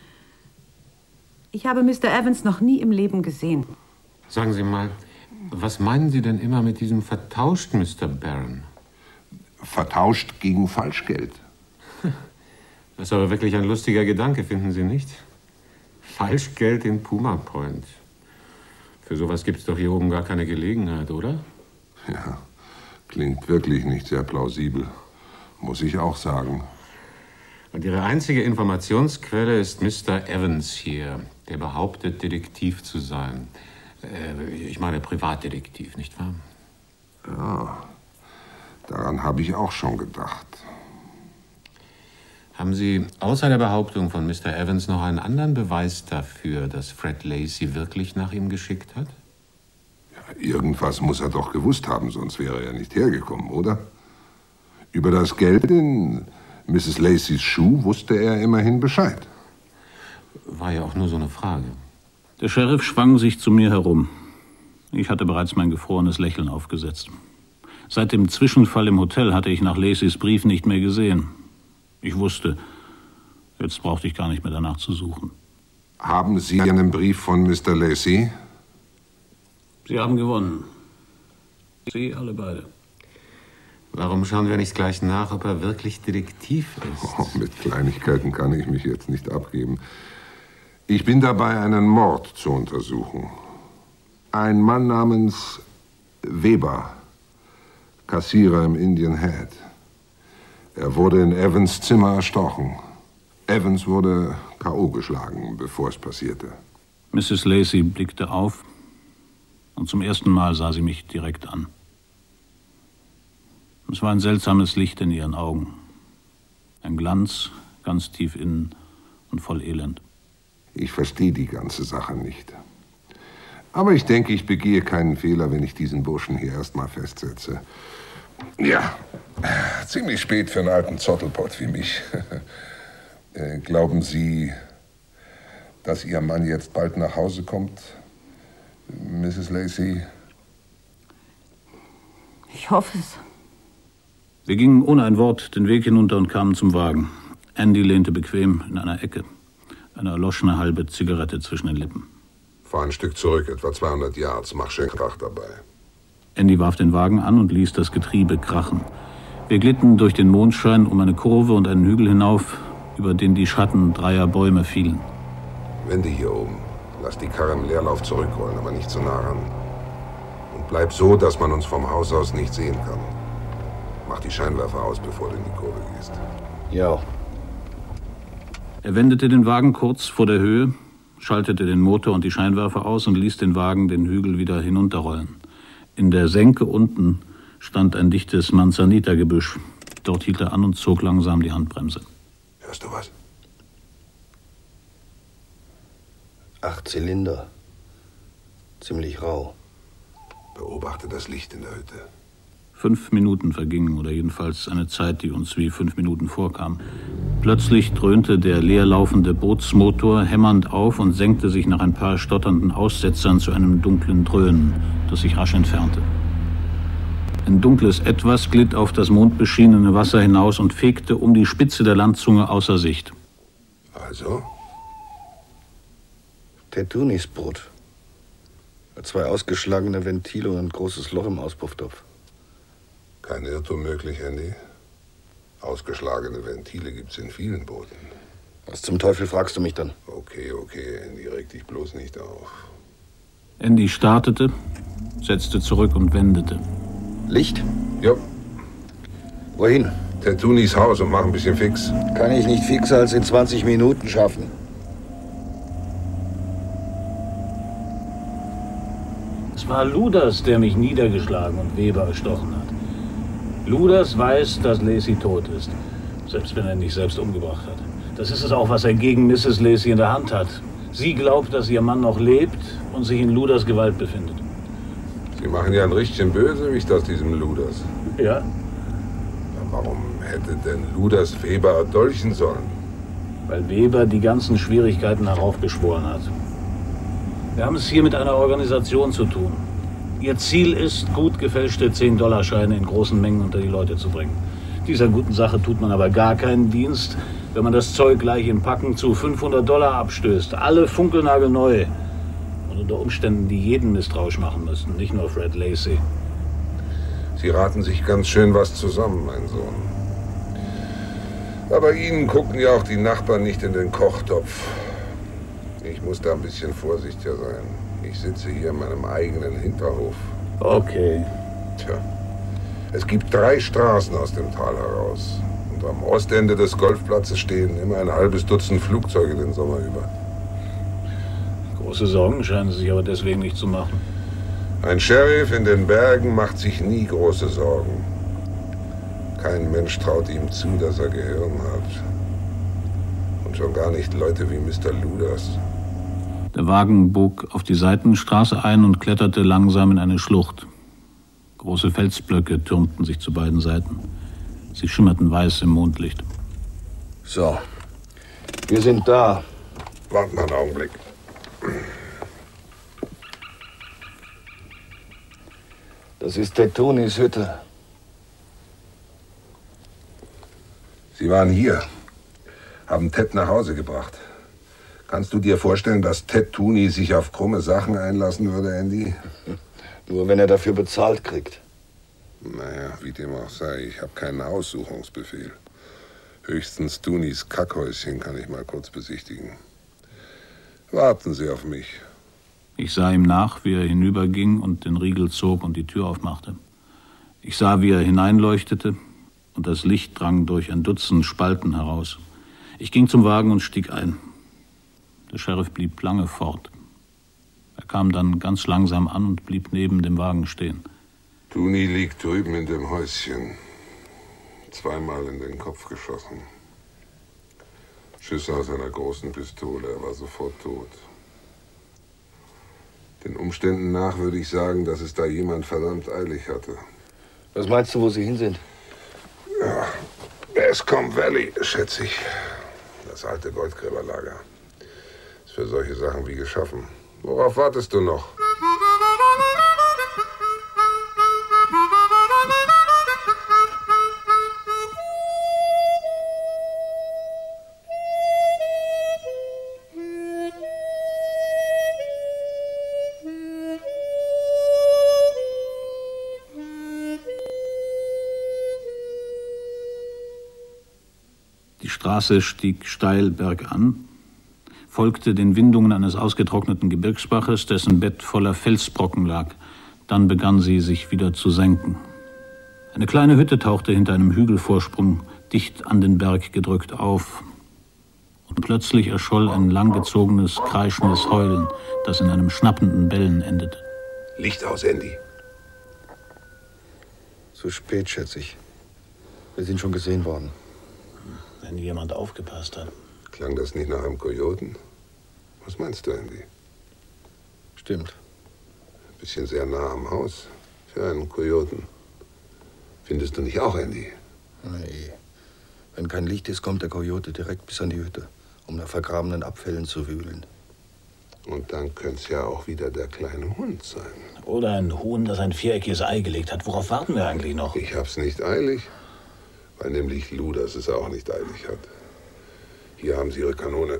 Ich habe Mister Evans noch nie im Leben gesehen. Sagen Sie mal, was meinen Sie denn immer mit diesem vertauscht, Mister Barron? Vertauscht gegen Falschgeld. Das ist aber wirklich ein lustiger Gedanke, finden Sie nicht? Falschgeld in Puma Point. Für sowas gibt es doch hier oben gar keine Gelegenheit, oder? Ja, klingt wirklich nicht sehr plausibel, muss ich auch sagen. Und Ihre einzige Informationsquelle ist Mister Evans hier, der behauptet, Detektiv zu sein. Äh, ich meine Privatdetektiv, nicht wahr? Ja, daran habe ich auch schon gedacht. Haben Sie außer der Behauptung von Mister Evans noch einen anderen Beweis dafür, dass Fred Lacey wirklich nach ihm geschickt hat? Ja, irgendwas muss er doch gewusst haben, sonst wäre er nicht hergekommen, oder? Über das Geld in Misses Lacey's Schuh wusste er immerhin Bescheid. War ja auch nur so eine Frage. Der Sheriff schwang sich zu mir herum. Ich hatte bereits mein gefrorenes Lächeln aufgesetzt. Seit dem Zwischenfall im Hotel hatte ich nach Lacey's Brief nicht mehr gesehen. Ich wusste, jetzt brauchte ich gar nicht mehr danach zu suchen. Haben Sie einen Brief von Mister Lacey? Sie haben gewonnen. Sie alle beide. Warum schauen wir nicht gleich nach, ob er wirklich Detektiv ist? Oh, mit Kleinigkeiten kann ich mich jetzt nicht abgeben. Ich bin dabei, einen Mord zu untersuchen. Ein Mann namens Weber, Kassierer im Indian Head. Er wurde in Evans' Zimmer erstochen. Evans wurde K O geschlagen, bevor es passierte. Misses Lacey blickte auf und zum ersten Mal sah sie mich direkt an. Es war ein seltsames Licht in ihren Augen. Ein Glanz, ganz tief innen und voll Elend. Ich verstehe die ganze Sache nicht. Aber ich denke, ich begehe keinen Fehler, wenn ich diesen Burschen hier erstmal festsetze. Ja, ziemlich spät für einen alten Zottelpott wie mich. äh, glauben Sie, dass Ihr Mann jetzt bald nach Hause kommt, Misses Lacey? Ich hoffe es. Wir gingen ohne ein Wort den Weg hinunter und kamen zum Wagen. Andy lehnte bequem in einer Ecke, eine erloschene halbe Zigarette zwischen den Lippen. Fahr ein Stück zurück, etwa zweihundert Yards, mach schön Krach dabei. Andy warf den Wagen an und ließ das Getriebe krachen. Wir glitten durch den Mondschein um eine Kurve und einen Hügel hinauf, über den die Schatten dreier Bäume fielen. Wende hier oben. Lass die Karre im Leerlauf zurückrollen, aber nicht zu nah ran. Und bleib so, dass man uns vom Haus aus nicht sehen kann. Mach die Scheinwerfer aus, bevor du in die Kurve gehst. Ja. Er wendete den Wagen kurz vor der Höhe, schaltete den Motor und die Scheinwerfer aus und ließ den Wagen den Hügel wieder hinunterrollen. In der Senke unten stand ein dichtes Manzanita-Gebüsch. Dort hielt er an und zog langsam die Handbremse. Hörst du was? Acht Zylinder. Ziemlich rau. Beobachte das Licht in der Hütte. Fünf Minuten vergingen, oder jedenfalls eine Zeit, die uns wie fünf Minuten vorkam. Plötzlich dröhnte der leerlaufende Bootsmotor hämmernd auf und senkte sich nach ein paar stotternden Aussetzern zu einem dunklen Dröhnen, das sich rasch entfernte. Ein dunkles Etwas glitt auf das mondbeschienene Wasser hinaus und fegte um die Spitze der Landzunge außer Sicht. Also? Tettunis Boot. Zwei ausgeschlagene Ventile und ein großes Loch im Auspufftopf. Kein Irrtum möglich, Andy. Ausgeschlagene Ventile gibt's in vielen Booten. Was zum Teufel fragst du mich dann? Okay, okay, Andy, reg dich bloß nicht auf. Andy startete, setzte zurück und wendete. Licht? Ja. Wohin? Tettunis Haus und mach ein bisschen fix. Kann ich nicht fixer als in zwanzig Minuten schaffen. Es war Luders, der mich niedergeschlagen und Weber erstochen hat. Luders weiß, dass Lacey tot ist, selbst wenn er ihn nicht selbst umgebracht hat. Das ist es auch, was er gegen Misses Lacey in der Hand hat. Sie glaubt, dass ihr Mann noch lebt und sich in Luders Gewalt befindet. Sie machen ja ein richtigen Bösewicht aus diesem Luders. Ja? Na, warum hätte denn Luders Weber erdolchen sollen? Weil Weber die ganzen Schwierigkeiten heraufbeschworen hat. Wir haben es hier mit einer Organisation zu tun. Ihr Ziel ist, gut gefälschte zehn-Dollar-Scheine in großen Mengen unter die Leute zu bringen. Dieser guten Sache tut man aber gar keinen Dienst, wenn man das Zeug gleich im Packen zu fünfhundert Dollar abstößt. Alle funkelnagelneu. Und unter Umständen, die jeden misstrauisch machen müssten, nicht nur Fred Lacey. Sie raten sich ganz schön was zusammen, mein Sohn. Aber Ihnen gucken ja auch die Nachbarn nicht in den Kochtopf. Ich muss da ein bisschen vorsichtiger sein. Ich sitze hier in meinem eigenen Hinterhof. Okay. Tja, es gibt drei Straßen aus dem Tal heraus. Und am Ostende des Golfplatzes stehen immer ein halbes Dutzend Flugzeuge den Sommer über. Große Sorgen scheinen Sie sich aber deswegen nicht zu machen. Ein Sheriff in den Bergen macht sich nie große Sorgen. Kein Mensch traut ihm zu, dass er Gehirn hat. Und schon gar nicht Leute wie Mister Luders. Der Wagen bog auf die Seitenstraße ein und kletterte langsam in eine Schlucht. Große Felsblöcke türmten sich zu beiden Seiten. Sie schimmerten weiß im Mondlicht. So, wir sind da. Warten einen Augenblick. Das ist Tettunis Hütte. Sie waren hier, haben Ted nach Hause gebracht. Kannst du dir vorstellen, dass Ted Tooney sich auf krumme Sachen einlassen würde, Andy? Nur wenn er dafür bezahlt kriegt. Naja, wie dem auch sei, ich habe keinen Aussuchungsbefehl. Höchstens Tooneys Kackhäuschen kann ich mal kurz besichtigen. Warten Sie auf mich. Ich sah ihm nach, wie er hinüberging und den Riegel zog und die Tür aufmachte. Ich sah, wie er hineinleuchtete und das Licht drang durch ein Dutzend Spalten heraus. Ich ging zum Wagen und stieg ein. Der Sheriff blieb lange fort. Er kam dann ganz langsam an und blieb neben dem Wagen stehen. Tooney liegt drüben in dem Häuschen. Zweimal in den Kopf geschossen. Schüsse aus einer großen Pistole. Er war sofort tot. Den Umständen nach würde ich sagen, dass es da jemand verdammt eilig hatte. Was meinst du, wo sie hin sind? Ja, Bascom Valley, schätze ich. Das alte Goldgräberlager. Ist für solche Sachen wie geschaffen. Worauf wartest du noch? Die Straße stieg steil bergan, folgte den Windungen eines ausgetrockneten Gebirgsbaches, dessen Bett voller Felsbrocken lag. Dann begann sie, sich wieder zu senken. Eine kleine Hütte tauchte hinter einem Hügelvorsprung dicht an den Berg gedrückt auf. Und plötzlich erscholl ein langgezogenes, kreischendes Heulen, das in einem schnappenden Bellen endete. Licht aus, Andy. Zu spät, schätze ich. Wir sind schon gesehen worden. Wenn jemand aufgepasst hat. Klang das nicht nach einem Kojoten? Was meinst du, Andy? Stimmt. Bisschen sehr nah am Haus für einen Kojoten. Findest du nicht auch, Andy? Nee. Wenn kein Licht ist, kommt der Kojote direkt bis an die Hütte, um nach vergrabenen Abfällen zu wühlen. Und dann könnte es ja auch wieder der kleine Hund sein. Oder ein Huhn, das ein viereckiges Ei gelegt hat. Worauf warten wir eigentlich noch? Ich hab's nicht eilig, weil nämlich Ludas es auch nicht eilig hat. Hier haben Sie Ihre Kanone.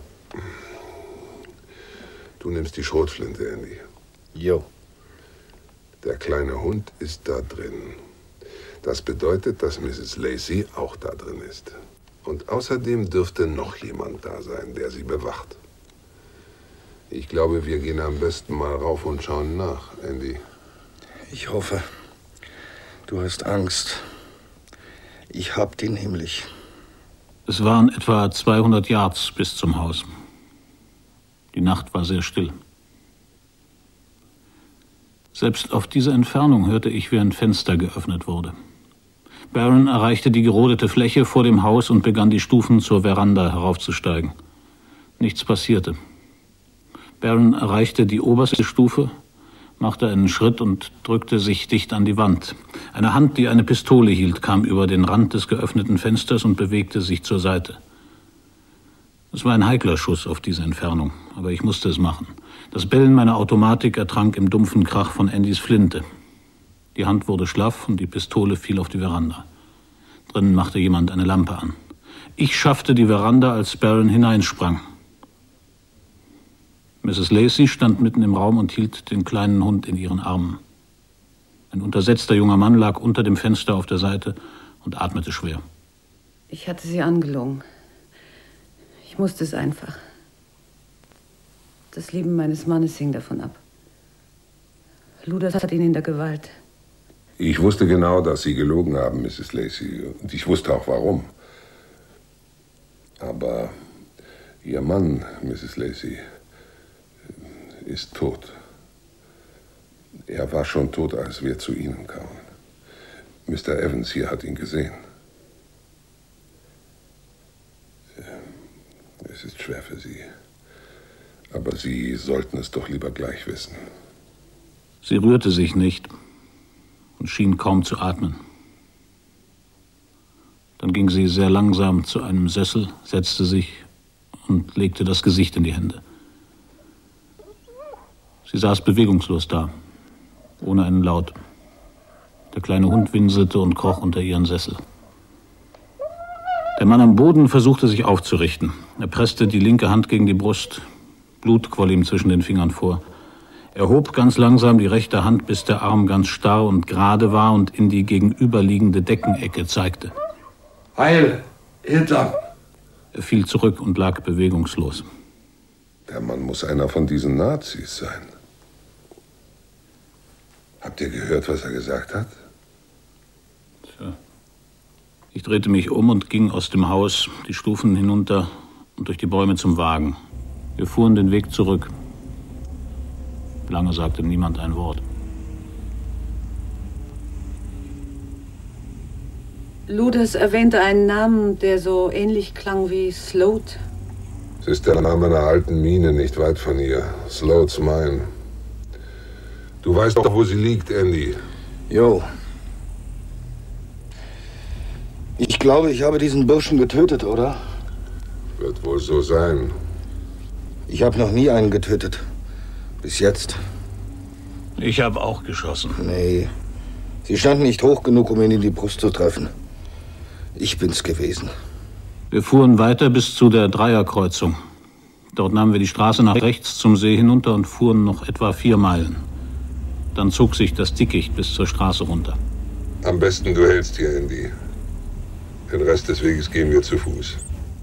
Du nimmst die Schrotflinte, Andy. Jo. Der kleine Hund ist da drin. Das bedeutet, dass Misses Lacey auch da drin ist. Und außerdem dürfte noch jemand da sein, der sie bewacht. Ich glaube, wir gehen am besten mal rauf und schauen nach, Andy. Ich hoffe. Du hast Angst. Ich hab die nämlich. Es waren etwa zweihundert Yards bis zum Haus. Die Nacht war sehr still. Selbst auf dieser Entfernung hörte ich, wie ein Fenster geöffnet wurde. Baron erreichte die gerodete Fläche vor dem Haus und begann die Stufen zur Veranda heraufzusteigen. Nichts passierte. Baron erreichte die oberste Stufe, machte einen Schritt und drückte sich dicht an die Wand. Eine Hand, die eine Pistole hielt, kam über den Rand des geöffneten Fensters und bewegte sich zur Seite. Es war ein heikler Schuss auf diese Entfernung, aber ich musste es machen. Das Bellen meiner Automatik ertrank im dumpfen Krach von Andys Flinte. Die Hand wurde schlaff und die Pistole fiel auf die Veranda. Drinnen machte jemand eine Lampe an. Ich schaffte die Veranda, als Baron hineinsprang. Misses Lacey stand mitten im Raum und hielt den kleinen Hund in ihren Armen. Ein untersetzter junger Mann lag unter dem Fenster auf der Seite und atmete schwer. Ich hatte sie angelogen. Ich musste es einfach. Das Leben meines Mannes hing davon ab. Ludas hat ihn in der Gewalt. Ich wusste genau, dass Sie gelogen haben, Misses Lacey. Und ich wusste auch, warum. Aber Ihr Mann, Misses Lacey, ist tot. Er war schon tot, als wir zu Ihnen kamen. Mister Evans hier hat ihn gesehen. Es ist schwer für Sie. Aber Sie sollten es doch lieber gleich wissen. Sie rührte sich nicht und schien kaum zu atmen. Dann ging sie sehr langsam zu einem Sessel, setzte sich und legte das Gesicht in die Hände. Sie saß bewegungslos da, ohne einen Laut. Der kleine Hund winselte und kroch unter ihren Sessel. Der Mann am Boden versuchte sich aufzurichten. Er presste die linke Hand gegen die Brust. Blut quoll ihm zwischen den Fingern vor. Er hob ganz langsam die rechte Hand, bis der Arm ganz starr und gerade war und in die gegenüberliegende Deckenecke zeigte. Heil! Hinter! Er fiel zurück und lag bewegungslos. Der Mann muss einer von diesen Nazis sein. Habt ihr gehört, was er gesagt hat? Tja. Ich drehte mich um und ging aus dem Haus, die Stufen hinunter und durch die Bäume zum Wagen. Wir fuhren den Weg zurück. Lange sagte niemand ein Wort. Ludas erwähnte einen Namen, der so ähnlich klang wie Sloat. Es ist der Name einer alten Mine nicht weit von hier. Sloat's Mine. Du weißt doch, wo sie liegt, Andy. Jo. Ich glaube, ich habe diesen Burschen getötet, oder? Wird wohl so sein. Ich habe noch nie einen getötet. Bis jetzt. Ich habe auch geschossen. Nee. Sie standen nicht hoch genug, um ihn in die Brust zu treffen. Ich bin's gewesen. Wir fuhren weiter bis zu der Dreierkreuzung. Dort nahmen wir die Straße nach rechts zum See hinunter und fuhren noch etwa vier Meilen. Dann zog sich das Dickicht bis zur Straße runter. Am besten du hältst hier, Andy. Den Rest des Weges gehen wir zu Fuß.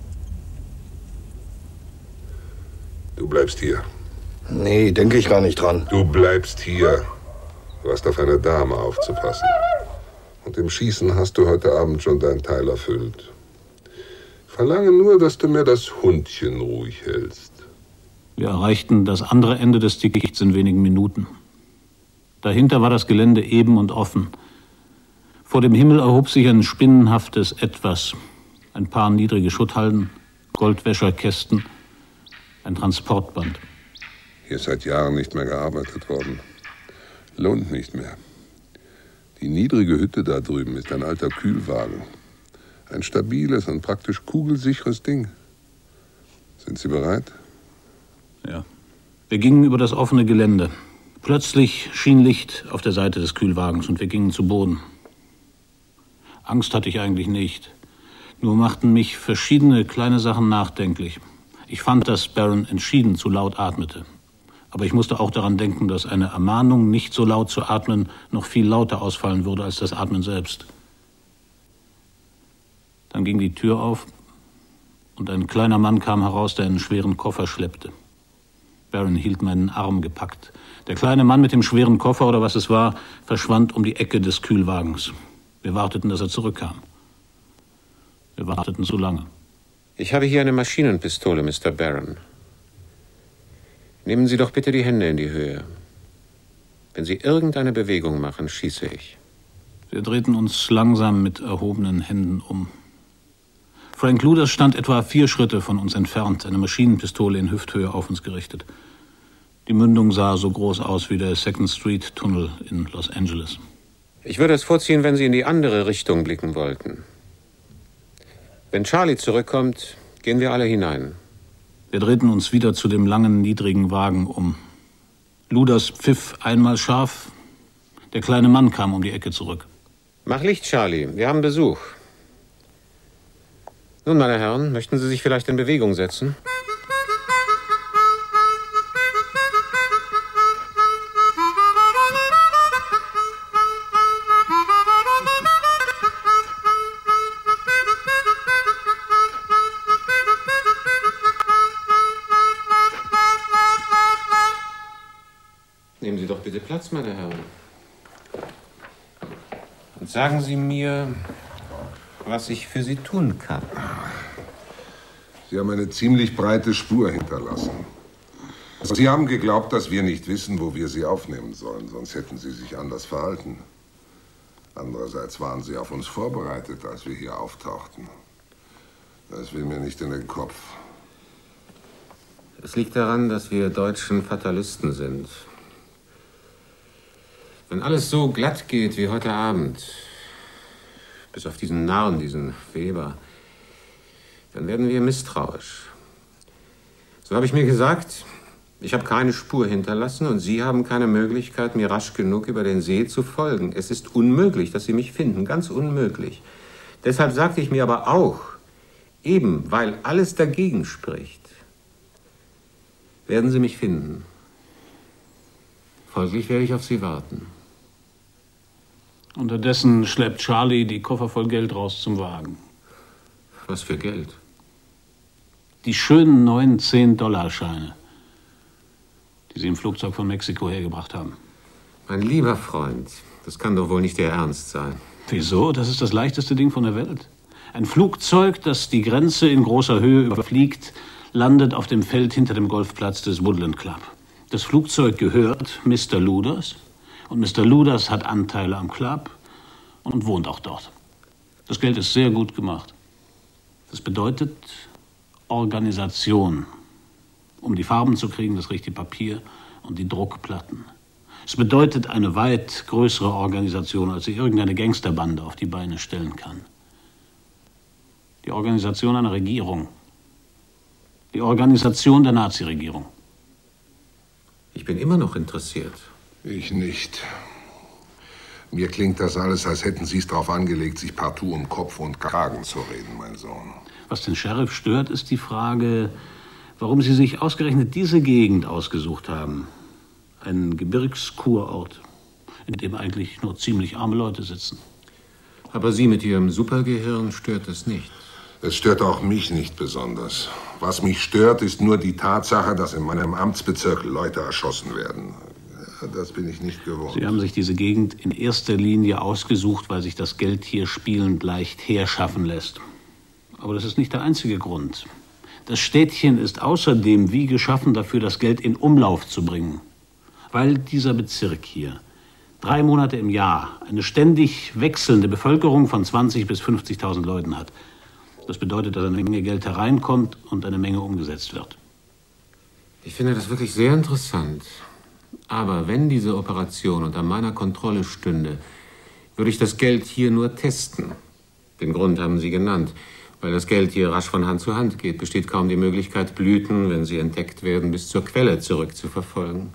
Du bleibst hier. Nee, denke ich gar nicht dran. Du bleibst hier. Du hast auf eine Dame aufzupassen. Und im Schießen hast du heute Abend schon deinen Teil erfüllt. Verlange nur, dass du mir das Hundchen ruhig hältst. Wir erreichten das andere Ende des Dickichts in wenigen Minuten. Dahinter war das Gelände eben und offen. Vor dem Himmel erhob sich ein spinnenhaftes Etwas. Ein paar niedrige Schutthalden, Goldwäscherkästen, ein Transportband. Hier ist seit Jahren nicht mehr gearbeitet worden. Lohnt nicht mehr. Die niedrige Hütte da drüben ist ein alter Kühlwagen. Ein stabiles und praktisch kugelsicheres Ding. Sind Sie bereit? Ja. Wir gingen über das offene Gelände. Plötzlich schien Licht auf der Seite des Kühlwagens und wir gingen zu Boden. Angst hatte ich eigentlich nicht. Nur machten mich verschiedene kleine Sachen nachdenklich. Ich fand, dass Baron entschieden zu laut atmete. Aber ich musste auch daran denken, dass eine Ermahnung, nicht so laut zu atmen, noch viel lauter ausfallen würde als das Atmen selbst. Dann ging die Tür auf und ein kleiner Mann kam heraus, der einen schweren Koffer schleppte. Baron hielt meinen Arm gepackt. Der kleine Mann mit dem schweren Koffer, oder was es war, verschwand um die Ecke des Kühlwagens. Wir warteten, dass er zurückkam. Wir warteten zu lange. Ich habe hier eine Maschinenpistole, Mister Baron. Nehmen Sie doch bitte die Hände in die Höhe. Wenn Sie irgendeine Bewegung machen, schieße ich. Wir drehten uns langsam mit erhobenen Händen um. Frank Luders stand etwa vier Schritte von uns entfernt, eine Maschinenpistole in Hüfthöhe auf uns gerichtet. Die Mündung sah so groß aus wie der Second Street Tunnel in Los Angeles. Ich würde es vorziehen, wenn Sie in die andere Richtung blicken wollten. Wenn Charlie zurückkommt, gehen wir alle hinein. Wir drehten uns wieder zu dem langen, niedrigen Wagen um. Luders pfiff einmal scharf. Der kleine Mann kam um die Ecke zurück. Mach Licht, Charlie. Wir haben Besuch. Nun, meine Herren, möchten Sie sich vielleicht in Bewegung setzen? Nehmen Sie doch bitte Platz, meine Herren. Und sagen Sie mir, was ich für Sie tun kann. Sie haben eine ziemlich breite Spur hinterlassen. Sie haben geglaubt, dass wir nicht wissen, wo wir Sie aufnehmen sollen, sonst hätten Sie sich anders verhalten. Andererseits waren Sie auf uns vorbereitet, als wir hier auftauchten. Das will mir nicht in den Kopf. Es liegt daran, dass wir Deutschen Fatalisten sind. Wenn alles so glatt geht wie heute Abend, bis auf diesen Narren, diesen Weber, dann werden wir misstrauisch. So habe ich mir gesagt, ich habe keine Spur hinterlassen und Sie haben keine Möglichkeit, mir rasch genug über den See zu folgen. Es ist unmöglich, dass Sie mich finden, ganz unmöglich. Deshalb sagte ich mir aber auch, eben weil alles dagegen spricht, werden Sie mich finden. Folglich werde ich auf Sie warten. Unterdessen schleppt Charlie die Koffer voll Geld raus zum Wagen. Was für Geld? Die schönen neuen zehn-Dollar-Scheine, die Sie im Flugzeug von Mexiko hergebracht haben. Mein lieber Freund, das kann doch wohl nicht Ihr Ernst sein. Wieso? Das ist das leichteste Ding von der Welt. Ein Flugzeug, das die Grenze in großer Höhe überfliegt, landet auf dem Feld hinter dem Golfplatz des Woodland Club. Das Flugzeug gehört Mister Luders. Und Mister Luders hat Anteile am Club und wohnt auch dort. Das Geld ist sehr gut gemacht. Das bedeutet Organisation. Um die Farben zu kriegen, das richtige Papier und die Druckplatten. Es bedeutet eine weit größere Organisation, als sie irgendeine Gangsterbande auf die Beine stellen kann. Die Organisation einer Regierung. Die Organisation der Nazi-Regierung. Ich bin immer noch interessiert. Ich nicht. Mir klingt das alles, als hätten Sie es darauf angelegt, sich partout um Kopf und Kragen zu reden, mein Sohn. Was den Sheriff stört, ist die Frage, warum Sie sich ausgerechnet diese Gegend ausgesucht haben. Einen Gebirgskurort, in dem eigentlich nur ziemlich arme Leute sitzen. Aber Sie mit Ihrem Supergehirn stört es nicht. Es stört auch mich nicht besonders. Was mich stört, ist nur die Tatsache, dass in meinem Amtsbezirk Leute erschossen werden. Das bin ich nicht gewohnt. Sie haben sich diese Gegend in erster Linie ausgesucht, weil sich das Geld hier spielend leicht herschaffen lässt. Aber das ist nicht der einzige Grund. Das Städtchen ist außerdem wie geschaffen dafür, das Geld in Umlauf zu bringen. Weil dieser Bezirk hier drei Monate im Jahr eine ständig wechselnde Bevölkerung von zwanzigtausend bis fünfzigtausend Leuten hat. Das bedeutet, dass eine Menge Geld hereinkommt und eine Menge umgesetzt wird. Ich finde das wirklich sehr interessant. Aber wenn diese Operation unter meiner Kontrolle stünde, würde ich das Geld hier nur testen. Den Grund haben Sie genannt. Weil das Geld hier rasch von Hand zu Hand geht, besteht kaum die Möglichkeit, Blüten, wenn sie entdeckt werden, bis zur Quelle zurückzuverfolgen.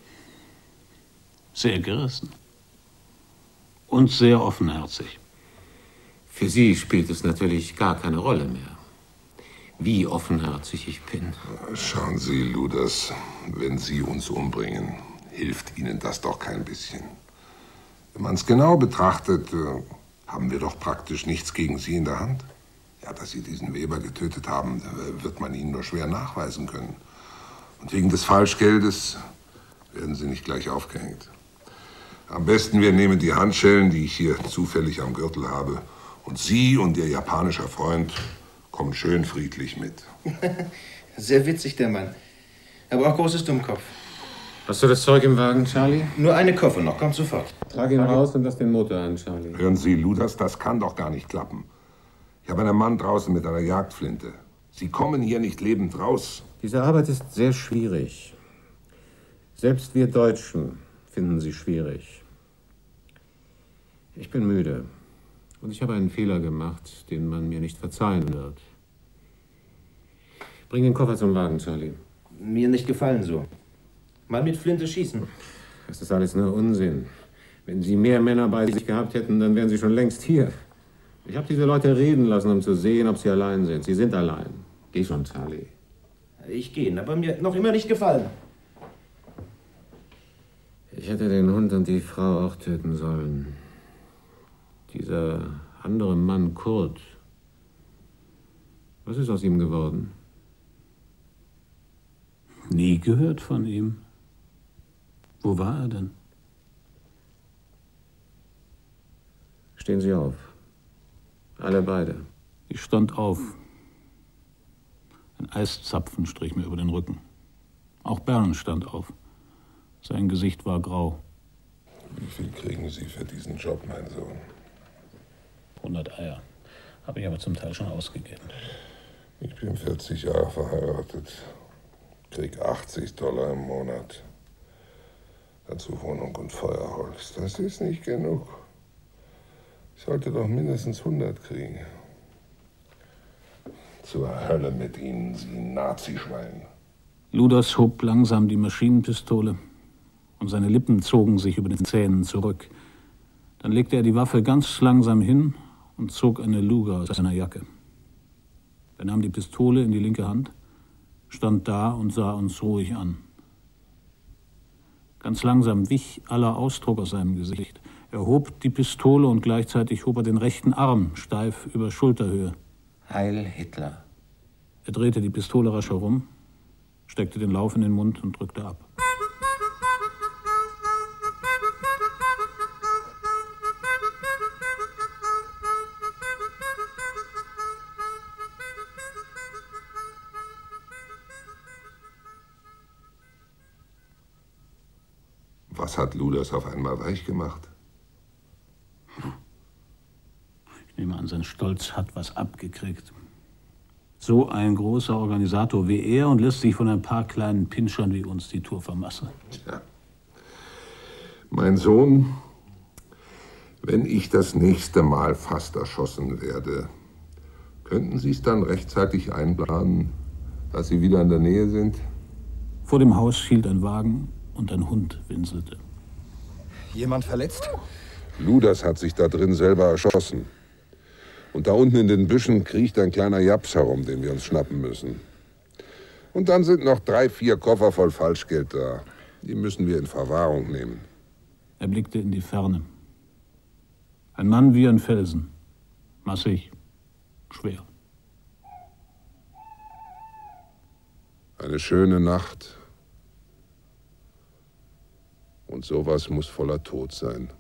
Sehr gerissen. Und sehr offenherzig. Für Sie spielt es natürlich gar keine Rolle mehr, wie offenherzig ich bin. Schauen Sie, Luders, wenn Sie uns umbringen, hilft Ihnen das doch kein bisschen. Wenn man es genau betrachtet, haben wir doch praktisch nichts gegen Sie in der Hand. Ja, dass Sie diesen Weber getötet haben, wird man Ihnen nur schwer nachweisen können. Und wegen des Falschgeldes werden Sie nicht gleich aufgehängt. Am besten, wir nehmen die Handschellen, die ich hier zufällig am Gürtel habe, und Sie und Ihr japanischer Freund kommen schön friedlich mit. Sehr witzig, der Mann. Aber auch großes Dummkopf. Hast du das Zeug im Wagen, Charlie? Nur eine Koffer noch, kommt sofort. Trag ihn raus und lass den Motor an, Charlie. Hören Sie, Luders, das kann doch gar nicht klappen. Ich habe einen Mann draußen mit einer Jagdflinte. Sie kommen hier nicht lebend raus. Diese Arbeit ist sehr schwierig. Selbst wir Deutschen finden sie schwierig. Ich bin müde. Und ich habe einen Fehler gemacht, den man mir nicht verzeihen wird. Bring den Koffer zum Wagen, Charlie. Mir nicht gefallen so. Mal mit Flinte schießen. Das ist alles nur Unsinn. Wenn Sie mehr Männer bei sich gehabt hätten, dann wären Sie schon längst hier. Ich habe diese Leute reden lassen, um zu sehen, ob sie allein sind. Sie sind allein. Geh schon, Charlie. Ich gehe, aber mir noch immer nicht gefallen. Ich hätte den Hund und die Frau auch töten sollen. Dieser andere Mann, Kurt. Was ist aus ihm geworden? Nie gehört von ihm. Wo war er denn? Stehen Sie auf. Alle beide. Ich stand auf. Ein Eiszapfen strich mir über den Rücken. Auch Bern stand auf. Sein Gesicht war grau. Wie viel kriegen Sie für diesen Job, mein Sohn? hundert Eier. Habe ich aber zum Teil schon ausgegeben. Ich bin vierzig Jahre verheiratet. Krieg achtzig Dollar im Monat. Dazu Wohnung und Feuerholz. Das ist nicht genug. Ich sollte doch mindestens hundert kriegen. Zur Hölle mit Ihnen, Sie Nazischwein. Luders hob langsam die Maschinenpistole und seine Lippen zogen sich über den Zähnen zurück. Dann legte er die Waffe ganz langsam hin und zog eine Luger aus seiner Jacke. Er nahm die Pistole in die linke Hand, stand da und sah uns ruhig an. Ganz langsam wich aller Ausdruck aus seinem Gesicht. Er hob die Pistole und gleichzeitig hob er den rechten Arm steif über Schulterhöhe. Heil Hitler. Er drehte die Pistole rasch herum, steckte den Lauf in den Mund und drückte ab. Was hat Luders auf einmal weich gemacht? Ich nehme an, sein Stolz hat was abgekriegt. So ein großer Organisator wie er und lässt sich von ein paar kleinen Pinschern wie uns die Tour vermasseln. Tja. Mein Sohn, wenn ich das nächste Mal fast erschossen werde, könnten Sie es dann rechtzeitig einplanen, dass Sie wieder in der Nähe sind? Vor dem Haus hielt ein Wagen und ein Hund winselte. Jemand verletzt? Luders hat sich da drin selber erschossen. Und da unten in den Büschen kriecht ein kleiner Japs herum, den wir uns schnappen müssen. Und dann sind noch drei, vier Koffer voll Falschgeld da. Die müssen wir in Verwahrung nehmen. Er blickte in die Ferne. Ein Mann wie ein Felsen. Massig. Schwer. Eine schöne Nacht. Und sowas muss voller Tod sein.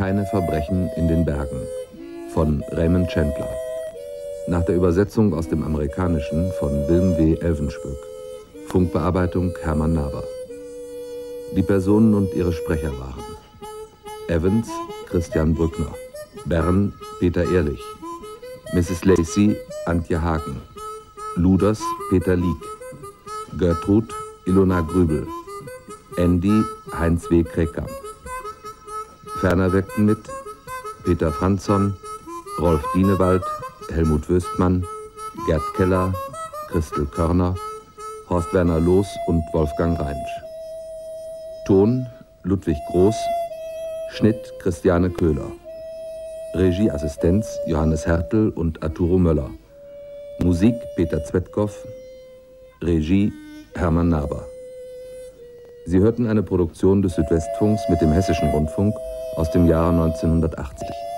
Keine Verbrechen in den Bergen von Raymond Chandler. Nach der Übersetzung aus dem Amerikanischen von Wilm W. Elvenspöck. Funkbearbeitung Hermann Naber. Die Personen und ihre Sprecher waren Evans Christian Brückner, Bern Peter Ehrlich, Misses Lacey Antje Hagen, Luders Peter Lieck, Gertrud Ilona Grübel, Andy Heinz W. Kreckamp. Ferner wirkten mit Peter Franzson, Rolf Dienewald, Helmut Wöstmann, Gerd Keller, Christel Körner, Horst Werner Loos und Wolfgang Reinsch. Ton Ludwig Groß, Schnitt Christiane Köhler. Regieassistenz Johannes Hertel und Arturo Möller. Musik Peter Zwetkow. Regie Hermann Naber. Sie hörten eine Produktion des Südwestfunks mit dem Hessischen Rundfunk aus dem Jahre neunzehnhundertachtzig.